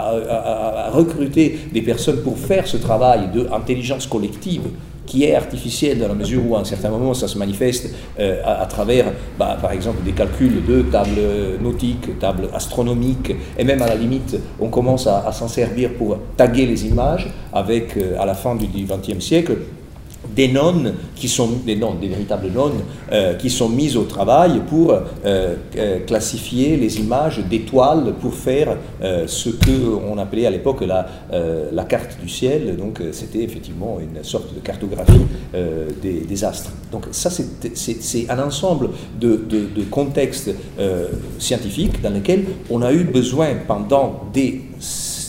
à recruter des personnes pour faire ce travail d'intelligence collective qui est artificielle dans la mesure où à un certain moment ça se manifeste à travers par exemple des calculs de tables nautiques, tables astronomiques, et même à la limite on commence à s'en servir pour taguer les images avec à la fin du XXe siècle des nonnes des véritables nonnes qui sont mises au travail pour classifier les images d'étoiles pour faire ce qu'on appelait à l'époque la carte du ciel. Donc c'était effectivement une sorte de cartographie des astres. Donc ça c'est un ensemble de contextes scientifiques dans lesquels on a eu besoin pendant des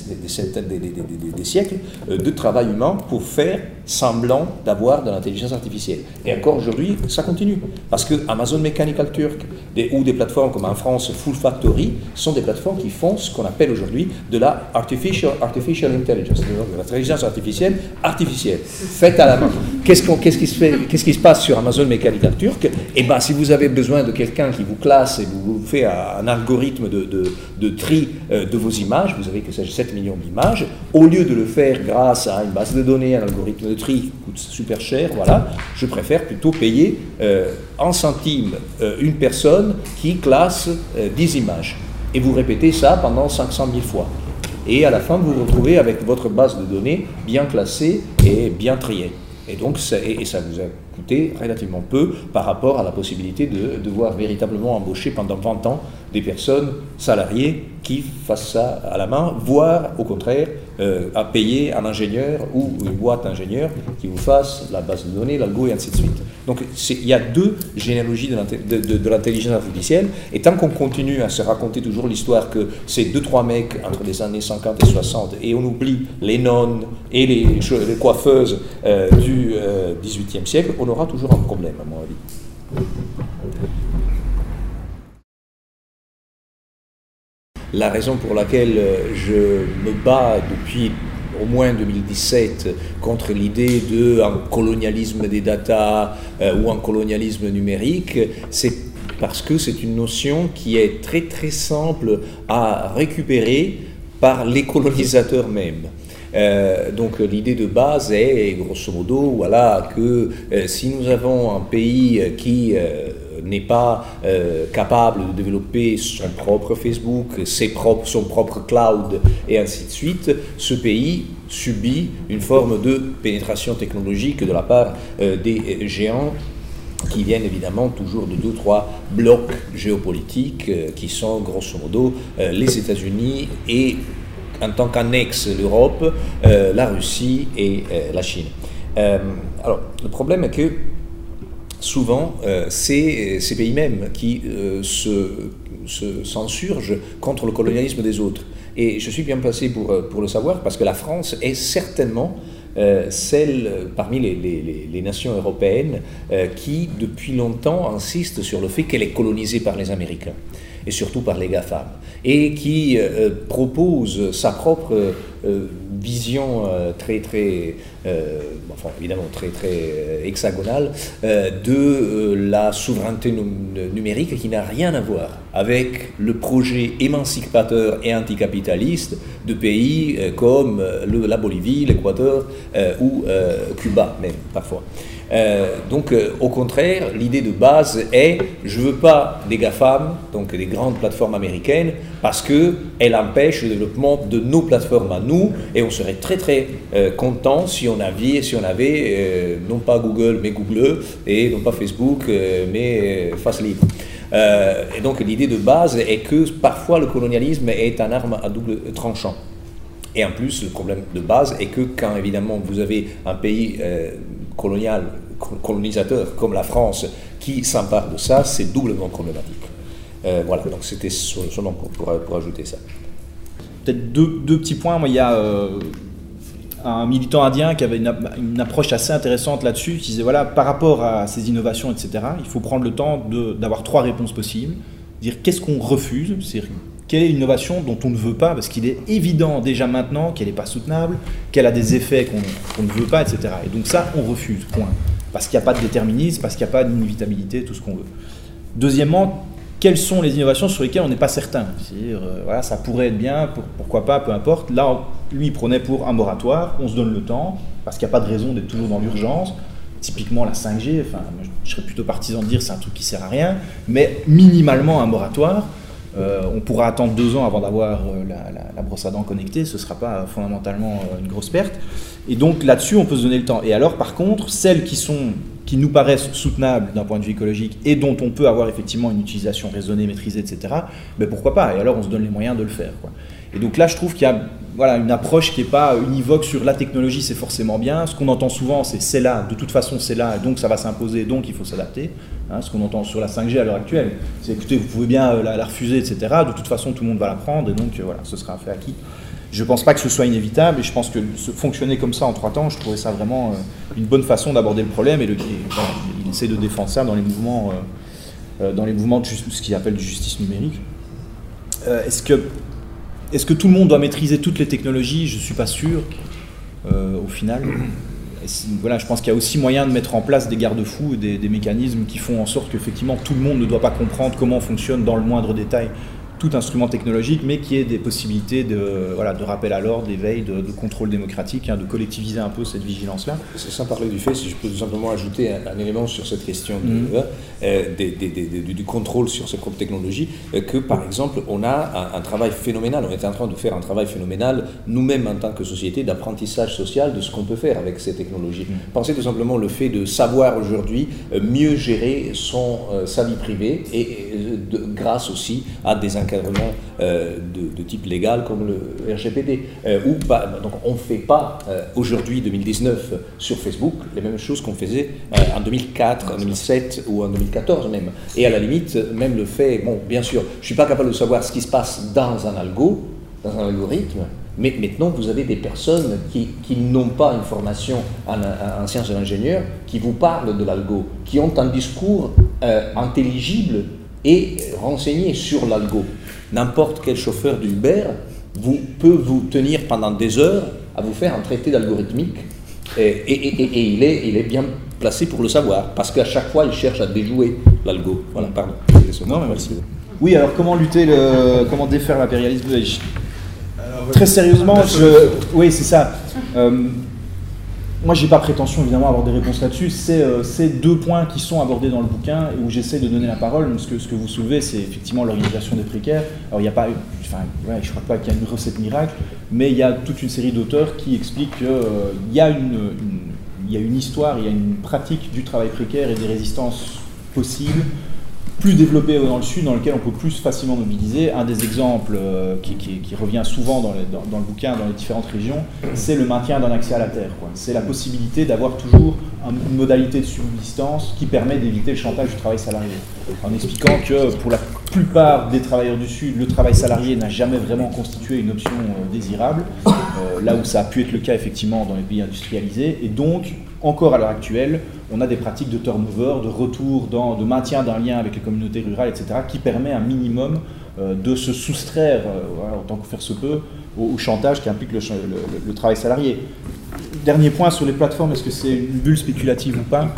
des siècles de travail humain pour faire semblant d'avoir de l'intelligence artificielle. Et encore aujourd'hui, ça continue. Parce que Amazon Mechanical Turk ou des plateformes comme en France Full Factory sont des plateformes qui font ce qu'on appelle aujourd'hui de la artificial intelligence, de l'intelligence artificielle faite à la main. Qu'est-ce qui se passe sur Amazon Mechanical Turk? Eh bien, si vous avez besoin de quelqu'un qui vous classe et vous fait un algorithme de tri de vos images, vous avez que ça 7 millions d'images, au lieu de le faire grâce à une base de données, un algorithme de tri qui coûte super cher, voilà, je préfère plutôt payer en centimes une personne qui classe 10 images. Et vous répétez ça pendant 500 000 fois. Et à la fin, vous vous retrouvez avec votre base de données bien classée et bien triée. Et donc, ça vous a coûté relativement peu par rapport à la possibilité de devoir véritablement embaucher pendant 20 ans des personnes salariées qui fassent ça à la main, voire au contraire à payer un ingénieur ou une boîte d'ingénieurs qui vous fasse la base de données, l'algo et ainsi de suite. Donc il y a deux généalogies de l'intelligence artificielle, et tant qu'on continue à se raconter toujours l'histoire que c'est 2-3 mecs entre les années 50 et 60 et on oublie les nonnes et les coiffeuses du XVIIIe siècle, on aura toujours un problème à mon avis. La raison pour laquelle je me bats depuis au moins 2017 contre l'idée d'un colonialisme des data ou un colonialisme numérique, c'est parce que c'est une notion qui est très très simple à récupérer par les colonisateurs mêmes. Donc l'idée de base est, grosso modo, voilà, que si nous avons un pays qui n'est pas capable de développer son propre Facebook, son propre cloud et ainsi de suite, ce pays subit une forme de pénétration technologique de la part des géants qui viennent évidemment toujours de 2-3 blocs géopolitiques qui sont grosso modo les États-Unis et en tant qu'annexe l'Europe, la Russie et la Chine. Alors le problème est que souvent, c'est ces pays mêmes qui s'insurgent contre le colonialisme des autres. Et je suis bien placé pour le savoir, parce que la France est certainement celle parmi les nations européennes qui, depuis longtemps, insiste sur le fait qu'elle est colonisée par les Américains, et surtout par les GAFAM, et qui propose sa propre vision enfin évidemment très hexagonale de la souveraineté numérique, qui n'a rien à voir avec le projet émancipateur et anticapitaliste de pays comme la Bolivie, l'Équateur ou Cuba même parfois. Donc, au contraire, l'idée de base est je ne veux pas des GAFAM, donc des grandes plateformes américaines, parce qu'elles empêchent le développement de nos plateformes à nous, et on serait très content si on avait non pas Google mais Google, et non pas Facebook mais Face Libre. Et donc l'idée de base est que parfois le colonialisme est une arme à double tranchant. Et en plus, le problème de base est que quand évidemment vous avez un pays colonisateur comme la France qui s'empare de ça, c'est doublement problématique. Voilà, donc c'était seulement pour ajouter ça. Peut-être deux petits points. Moi, il y a un militant indien qui avait une approche assez intéressante là-dessus, qui disait, voilà, par rapport à ces innovations, etc., il faut prendre le temps d'avoir 3 réponses possibles, dire qu'est-ce qu'on refuse, c'est quelle est l'innovation dont on ne veut pas, parce qu'il est évident déjà maintenant qu'elle n'est pas soutenable, qu'elle a des effets qu'on ne veut pas, etc. Et donc ça, on refuse, point. Parce qu'il n'y a pas de déterminisme, parce qu'il n'y a pas d'inévitabilité, tout ce qu'on veut. Deuxièmement, quelles sont les innovations sur lesquelles on n'est pas certain? C'est-à-dire, voilà, ça pourrait être bien, pourquoi pas, peu importe. Là, lui, il prenait pour un moratoire, on se donne le temps, parce qu'il n'y a pas de raison d'être toujours dans l'urgence. Typiquement, la 5G, enfin, je serais plutôt partisan de dire que c'est un truc qui ne sert à rien, mais minimalement un moratoire. On pourra attendre 2 ans avant d'avoir la brosse à dents connectée, ce ne sera pas fondamentalement une grosse perte. Et donc là-dessus, on peut se donner le temps. Et alors, par contre, celles qui nous paraissent soutenables d'un point de vue écologique et dont on peut avoir effectivement une utilisation raisonnée, maîtrisée, etc., ben pourquoi pas? Et alors, on se donne les moyens de le faire, quoi. Et donc là, je trouve qu'il y a une approche qui n'est pas univoque sur la technologie, c'est forcément bien. Ce qu'on entend souvent, c'est là, de toute façon c'est là, et donc ça va s'imposer, donc il faut s'adapter. Ce qu'on entend sur la 5G à l'heure actuelle, c'est écoutez, vous pouvez bien la refuser, etc. De toute façon, tout le monde va la prendre, et donc voilà, ce sera un fait acquis. Je ne pense pas que ce soit inévitable et je pense que fonctionner comme ça en 3 temps, je trouvais ça vraiment une bonne façon d'aborder le problème et voilà, il essaie de défendre ça dans les mouvements de ce qu'il appelle du justice numérique. Est-ce que tout le monde doit maîtriser toutes les technologies? Je ne suis pas sûr, au final. Voilà, je pense qu'il y a aussi moyen de mettre en place des garde-fous et des mécanismes qui font en sorte qu'effectivement tout le monde ne doit pas comprendre comment fonctionne dans le moindre détail tout instrument technologique, mais qui ait des possibilités de rappel à l'ordre, d'éveil, de contrôle démocratique, de collectiviser un peu cette vigilance-là. Sans parler du fait, si je peux tout simplement ajouter un élément sur cette question du contrôle sur ces propres technologies, que par exemple, on a un travail phénoménal, on est en train de faire un travail phénoménal, nous-mêmes en tant que société, d'apprentissage social de ce qu'on peut faire avec ces technologies. Pensez tout simplement le fait de savoir aujourd'hui mieux gérer sa vie privée grâce aussi à des encadrements de type légal comme le RGPD. Donc on ne fait pas aujourd'hui, 2019, sur Facebook les mêmes choses qu'on faisait en 2004, en 2007 ou en 2014 même. Et à la limite, même le fait, bon, bien sûr, je ne suis pas capable de savoir ce qui se passe dans un algorithme, mais maintenant vous avez des personnes qui n'ont pas une formation en sciences de l'ingénieur, qui vous parlent de l'algo, qui ont un discours intelligible et renseigné sur l'algo. N'importe quel chauffeur d'Uber peut vous tenir pendant des heures à vous faire un traité d'algorithmique et il est bien placé pour le savoir, parce qu'à chaque fois il cherche à déjouer l'algo. Voilà, pardon. Non, mais merci. Oui, alors comment défaire l'impérialisme? Très sérieusement, oui, c'est ça. Moi, j'ai pas prétention évidemment à avoir des réponses là-dessus. C'est 2 points qui sont abordés dans le bouquin et où j'essaie de donner la parole. Ce que vous soulevez, c'est effectivement l'organisation des précaires. Alors, il n'y a pas, je crois pas qu'il y a une recette miracle, mais il y a toute une série d'auteurs qui expliquent qu'il y a une histoire, il y a une pratique du travail précaire et des résistances possibles, plus développé dans le Sud, dans lequel on peut plus facilement mobiliser. Un des exemples qui revient souvent dans le bouquin, dans les différentes régions, c'est le maintien d'un accès à la terre. C'est la possibilité d'avoir toujours une modalité de subsistance qui permet d'éviter le chantage du travail salarié. En expliquant que pour la plupart des travailleurs du Sud, le travail salarié n'a jamais vraiment constitué une option désirable, là où ça a pu être le cas effectivement dans les pays industrialisés, et donc, encore à l'heure actuelle, on a des pratiques de turnover, de retour, de maintien d'un lien avec les communautés rurales, etc., qui permet un minimum de se soustraire, autant que faire se peut, au chantage qui implique le travail salarié. Dernier point sur les plateformes, est-ce que c'est une bulle spéculative ou pas?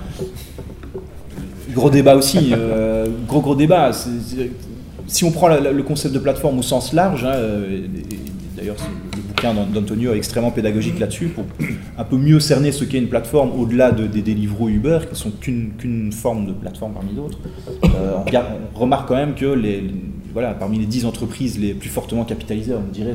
Gros débat aussi, gros débat. Si on prend le concept de plateforme au sens large, d'ailleurs le bouquin d'Antonio est extrêmement pédagogique là-dessus, pour un peu mieux cerner ce qu'est une plateforme au-delà des Deliveroo Uber, qui sont qu'une forme de plateforme parmi d'autres. On remarque quand même que parmi les 10 entreprises les plus fortement capitalisées, on dirait,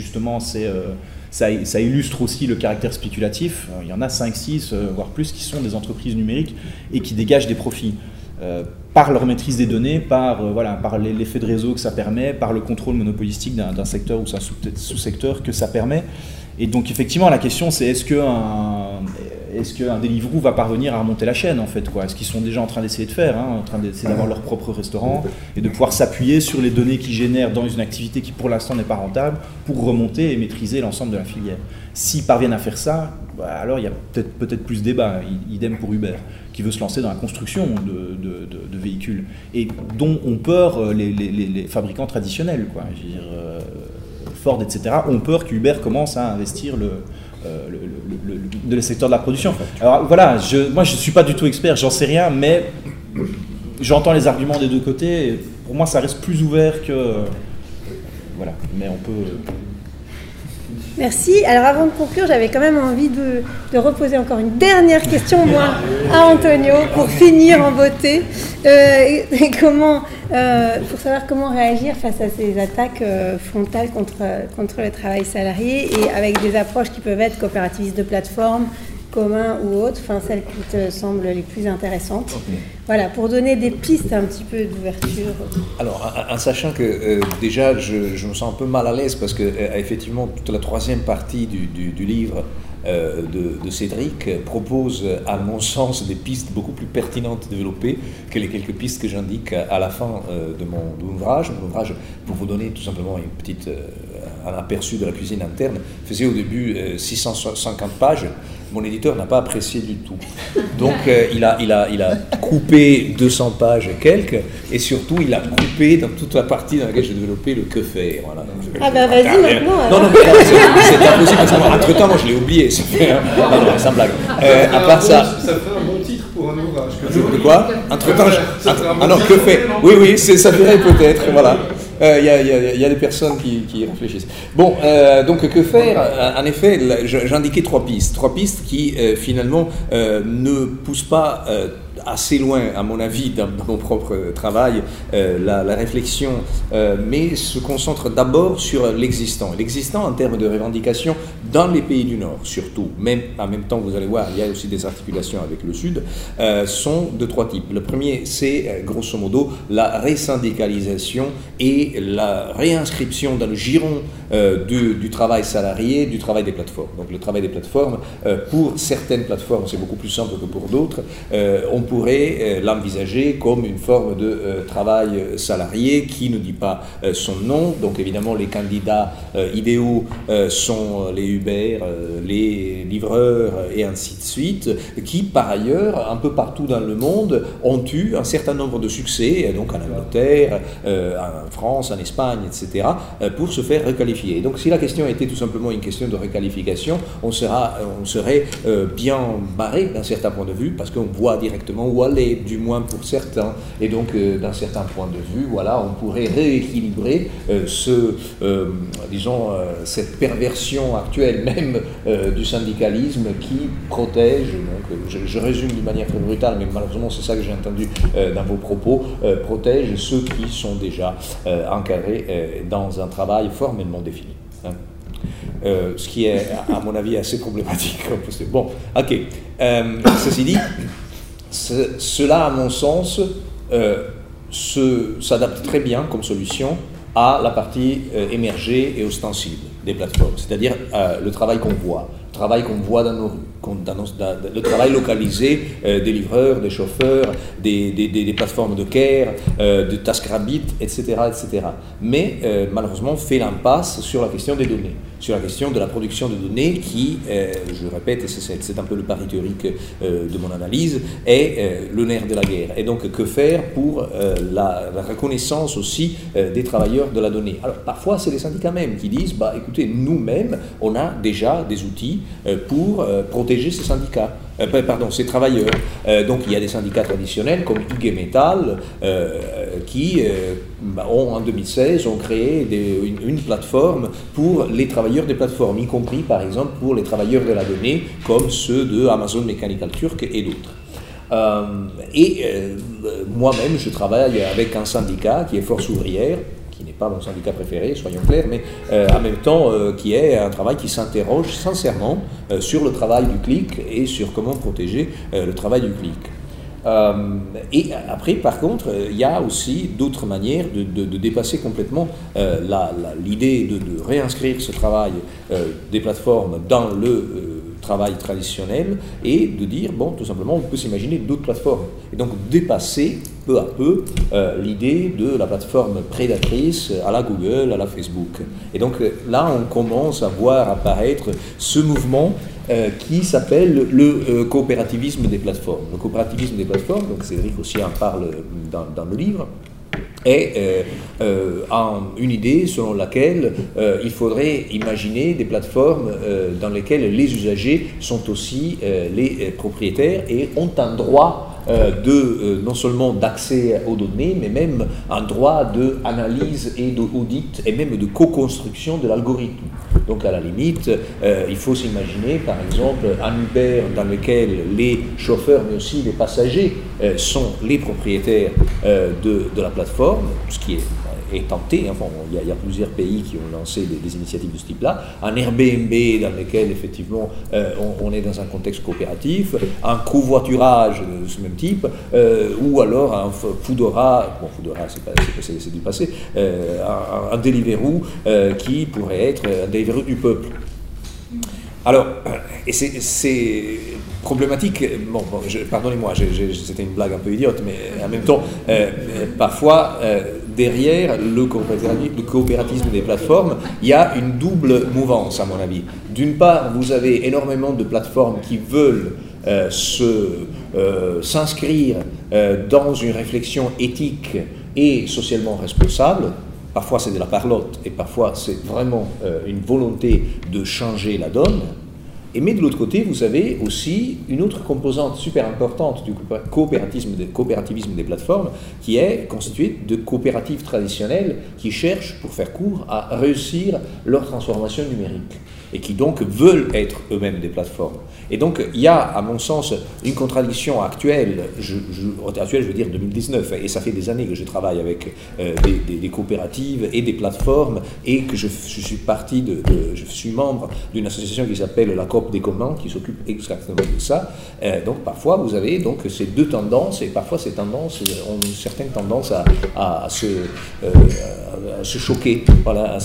ça illustre aussi le caractère spéculatif. Il y en a 5, 6, voire plus, qui sont des entreprises numériques et qui dégagent des profits. Par leur maîtrise des données, par l'effet de réseau que ça permet, par le contrôle monopolistique d'un secteur ou d'un sous-secteur que ça permet. Et donc effectivement, la question c'est est-ce qu'un Deliveroo va parvenir à remonter la chaîne en fait, quoi? Est-ce qu'ils sont déjà en train d'essayer de faire, en train d'essayer d'avoir leur propre restaurant et de pouvoir s'appuyer sur les données qu'ils génèrent dans une activité qui pour l'instant n'est pas rentable pour remonter et maîtriser l'ensemble de la filière. S'ils parviennent à faire ça, alors il y a peut-être plus débat. Idem pour Uber, qui veut se lancer dans la construction de véhicules et dont ont peur les fabricants traditionnels, quoi. Je veux dire, Ford, etc., ont peur qu'Uber commence à investir le secteur de la production. Alors voilà, moi je ne suis pas du tout expert, j'en sais rien, mais j'entends les arguments des deux côtés. Et pour moi, ça reste plus ouvert que... Voilà, mais on peut... Merci. Alors avant de conclure, j'avais quand même envie de reposer encore une dernière question, moi, à Antonio, pour finir en beauté. Pour savoir comment réagir face à ces attaques frontales contre le travail salarié et avec des approches qui peuvent être coopérativistes de plateforme, communs ou autres, celles qui te semblent les plus intéressantes. Okay. Voilà, pour donner des pistes un petit peu d'ouverture. Alors, en sachant que déjà, je me sens un peu mal à l'aise parce que effectivement, toute la troisième partie du livre de Cédric propose, à mon sens, des pistes beaucoup plus pertinentes à développer que les quelques pistes que j'indique à la fin de mon ouvrage. Mon ouvrage, pour vous donner tout simplement une petite un aperçu de la cuisine interne, faisait au début 650 pages. Mon éditeur n'a pas apprécié du tout. Donc il a coupé 200 pages et quelques, et surtout il a coupé dans toute la partie dans laquelle j'ai développé le que faire. Voilà. Donc, vas-y maintenant. Non, c'est impossible, parce qu'entre-temps, moi je l'ai oublié. Non, sans blague. À part ça... Ça fait un bon titre pour un ouvrage. De quoi? Entre-temps, non, que fait? Oui, ça ferait peut-être, voilà. Il y a des personnes qui réfléchissent. Bon, donc que faire? En effet, j'indiquais trois pistes qui finalement ne poussent pas assez loin, à mon avis, dans mon propre travail, la réflexion, mais se concentre d'abord sur l'existant. L'existant en termes de revendication dans les pays du Nord, surtout, même en même temps, vous allez voir, il y a aussi des articulations avec le Sud, sont de trois types. Le premier, c'est grosso modo la resyndicalisation et la réinscription dans le giron du travail salarié, du travail des plateformes. Donc le travail des plateformes, pour certaines plateformes, c'est beaucoup plus simple que pour d'autres. On pourrait l'envisager comme une forme de travail salarié qui ne dit pas son nom. Donc évidemment, les candidats idéaux sont les Uber, les livreurs et ainsi de suite, qui par ailleurs, un peu partout dans le monde, ont eu un certain nombre de succès, donc en Angleterre, en France, en Espagne, etc., pour se faire requalifier. Donc si la question était tout simplement une question de requalification, on serait bien barré d'un certain point de vue, parce qu'on voit directement où aller, du moins pour certains, et donc d'un certain point de vue, voilà, on pourrait rééquilibrer cette perversion actuelle même du syndicalisme qui protège, donc je résume d'une manière très brutale, mais malheureusement c'est ça que j'ai entendu dans vos propos, protège ceux qui sont déjà encadrés dans un travail formellement défini. Ce qui est, à mon avis, assez problématique. Bon, ok. Ceci dit, cela, à mon sens, s'adapte très bien comme solution à la partie émergée et ostensible des plateformes, c'est-à-dire le travail qu'on voit. Dans nos rues, le travail localisé des livreurs, des chauffeurs, des plateformes de care, de TaskRabbit, etc. Mais malheureusement fait l'impasse sur la question des données, sur la question de la production de données qui, je répète, et c'est un peu le pari théorique de mon analyse, est le nerf de la guerre. Et donc que faire pour la reconnaissance aussi des travailleurs de la donnée? Alors parfois c'est les syndicats même qui disent, écoutez, nous-mêmes on a déjà des outils pour protéger ces syndicats, ces travailleurs. Donc il y a des syndicats traditionnels comme IG Metall qui en 2016 ont créé une plateforme pour les travailleurs des plateformes, y compris par exemple pour les travailleurs de la donnée comme ceux de Amazon Mechanical Turk et d'autres. Moi-même je travaille avec un syndicat qui est Force Ouvrière, qui n'est pas mon syndicat préféré, soyons clairs, mais en même temps qui est un travail qui s'interroge sincèrement sur le travail du clic et sur comment protéger le travail du clic. Et après, par contre, il y a aussi d'autres manières de dépasser complètement l'idée de réinscrire ce travail des plateformes dans le travail traditionnel et de dire, tout simplement, on peut s'imaginer d'autres plateformes. Et donc dépasser peu à peu l'idée de la plateforme prédatrice à la Google, à la Facebook. Et donc là, on commence à voir apparaître ce mouvement qui s'appelle le coopérativisme des plateformes. Le coopérativisme des plateformes, donc Cédric aussi en parle dans le livre, est une idée selon laquelle il faudrait imaginer des plateformes dans lesquelles les usagers sont aussi les propriétaires et ont un droit non seulement d'accès aux données, mais même un droit d'analyse et d'audit et même de co-construction de l'algorithme. Donc à la limite, il faut s'imaginer par exemple un Uber dans lequel les chauffeurs mais aussi les passagers sont les propriétaires de la plateforme, ce qui est tenté, enfin, il y a plusieurs pays qui ont lancé des initiatives de ce type-là, un Airbnb dans lequel effectivement on est dans un contexte coopératif, un covoiturage de ce même type, ou alors un Foodora, c'est du passé, un Deliveroo qui pourrait être un Deliveroo du peuple. Alors, et c'est problématique, pardonnez-moi, c'était une blague un peu idiote, mais en même temps, parfois, derrière le coopératisme des plateformes, il y a une double mouvance, à mon avis. D'une part, vous avez énormément de plateformes qui veulent s'inscrire dans une réflexion éthique et socialement responsable. Parfois c'est de la parlotte et parfois c'est vraiment une volonté de changer la donne. Mais de l'autre côté, vous avez aussi une autre composante super importante du coopérativisme des plateformes qui est constituée de coopératives traditionnelles qui cherchent, pour faire court, à réussir leur transformation numérique et qui donc veulent être eux-mêmes des plateformes. Et donc il y a, à mon sens, une contradiction actuelle, je veux dire 2019, et ça fait des années que je travaille avec des coopératives et des plateformes et que je suis membre d'une association qui s'appelle la Coop des communs, qui s'occupe exactement de ça. Donc parfois vous avez donc ces deux tendances, et parfois ces tendances ont une certaine tendance à se choquer, voilà,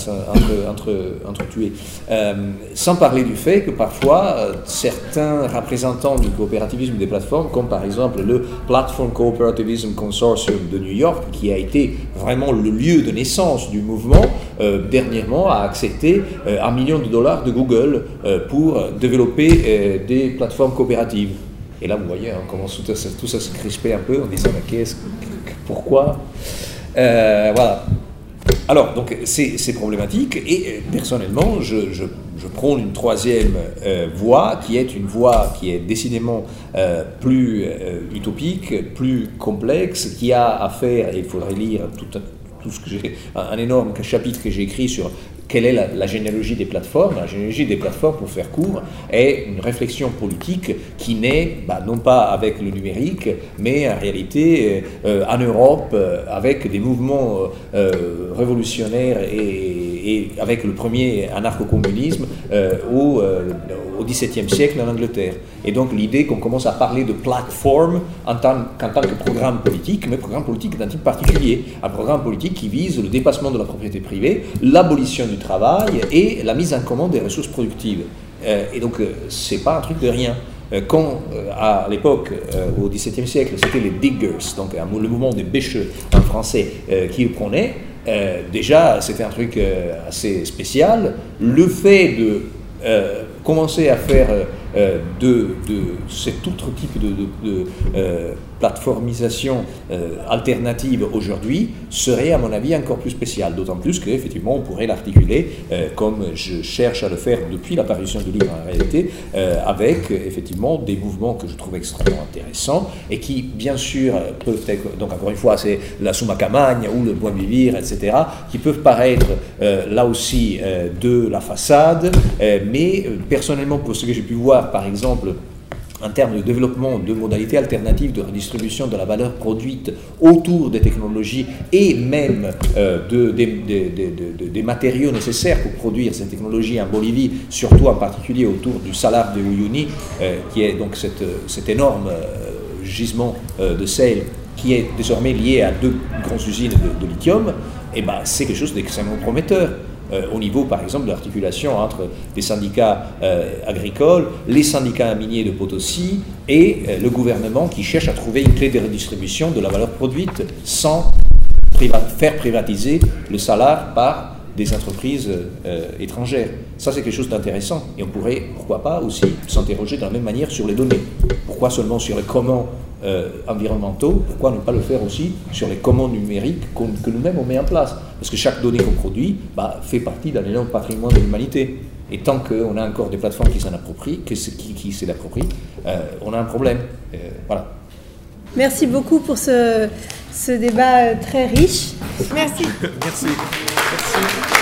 entre tuer. Sans parler du fait que parfois certains représentants du coopérativisme des plateformes, comme par exemple le Platform Cooperativism Consortium de New York, qui a été vraiment le lieu de naissance du mouvement, dernièrement a accepté $1 million de Google pour développer des plateformes coopératives. Et là, vous voyez, on commence tout ça à se crisper un peu en disant pourquoi voilà. Alors, donc, c'est problématique, et personnellement, je prône une troisième voie, qui est une voie qui est décidément plus utopique, plus complexe, qui a à faire, et il faudrait lire tout ce que j'ai, un énorme chapitre que j'ai écrit sur quelle est la généalogie des plateformes. La généalogie des plateformes, pour faire court, est une réflexion politique qui naît, non pas avec le numérique, mais en réalité en Europe, avec des mouvements révolutionnaires et avec le premier anarcho-communisme au XVIIe siècle en Angleterre. Et donc l'idée qu'on commence à parler de plateforme qu'en tant que programme politique, mais programme politique d'un type particulier, un programme politique qui vise le dépassement de la propriété privée, l'abolition du travail et la mise en commun des ressources productives. Et donc c'est pas un truc de rien. Quand à l'époque, au XVIIe siècle, c'était les diggers, donc le mouvement des bêcheux en français, qui le prônait, déjà c'était un truc assez spécial. Le fait de commencer à faire de cet autre type de plateformisation alternative aujourd'hui serait à mon avis encore plus spécial, d'autant plus qu'effectivement on pourrait l'articuler comme je cherche à le faire depuis l'apparition du livre en réalité, avec effectivement des mouvements que je trouve extrêmement intéressants et qui bien sûr peuvent être, donc encore une fois c'est la Summa Camagne ou le Buen Vivir, etc., qui peuvent paraître là aussi de la façade, mais personnellement pour ce que j'ai pu voir par exemple en termes de développement de modalités alternatives de redistribution de la valeur produite autour des technologies et même des matériaux nécessaires pour produire ces technologies en Bolivie, surtout en particulier autour du salar de Uyuni, qui est donc cet énorme gisement de sel qui est désormais lié à 2 grandes usines de lithium, et c'est quelque chose d'extrêmement prometteur. Au niveau, par exemple, de l'articulation entre les syndicats agricoles, les syndicats miniers de Potosí et le gouvernement qui cherche à trouver une clé de redistribution de la valeur produite sans faire privatiser le salar par des entreprises étrangères. Ça, c'est quelque chose d'intéressant. Et on pourrait, pourquoi pas, aussi s'interroger de la même manière sur les données. Pourquoi seulement sur les communs environnementaux, pourquoi ne pas le faire aussi sur les communs numériques que nous-mêmes on met en place? Parce que chaque donnée qu'on produit fait partie d'un énorme patrimoine de l'humanité. Et tant qu'on a encore des plateformes qui s'en approprient, qui se l'approprient, on a un problème. Voilà. Merci beaucoup pour ce débat très riche. Merci. Merci. Merci.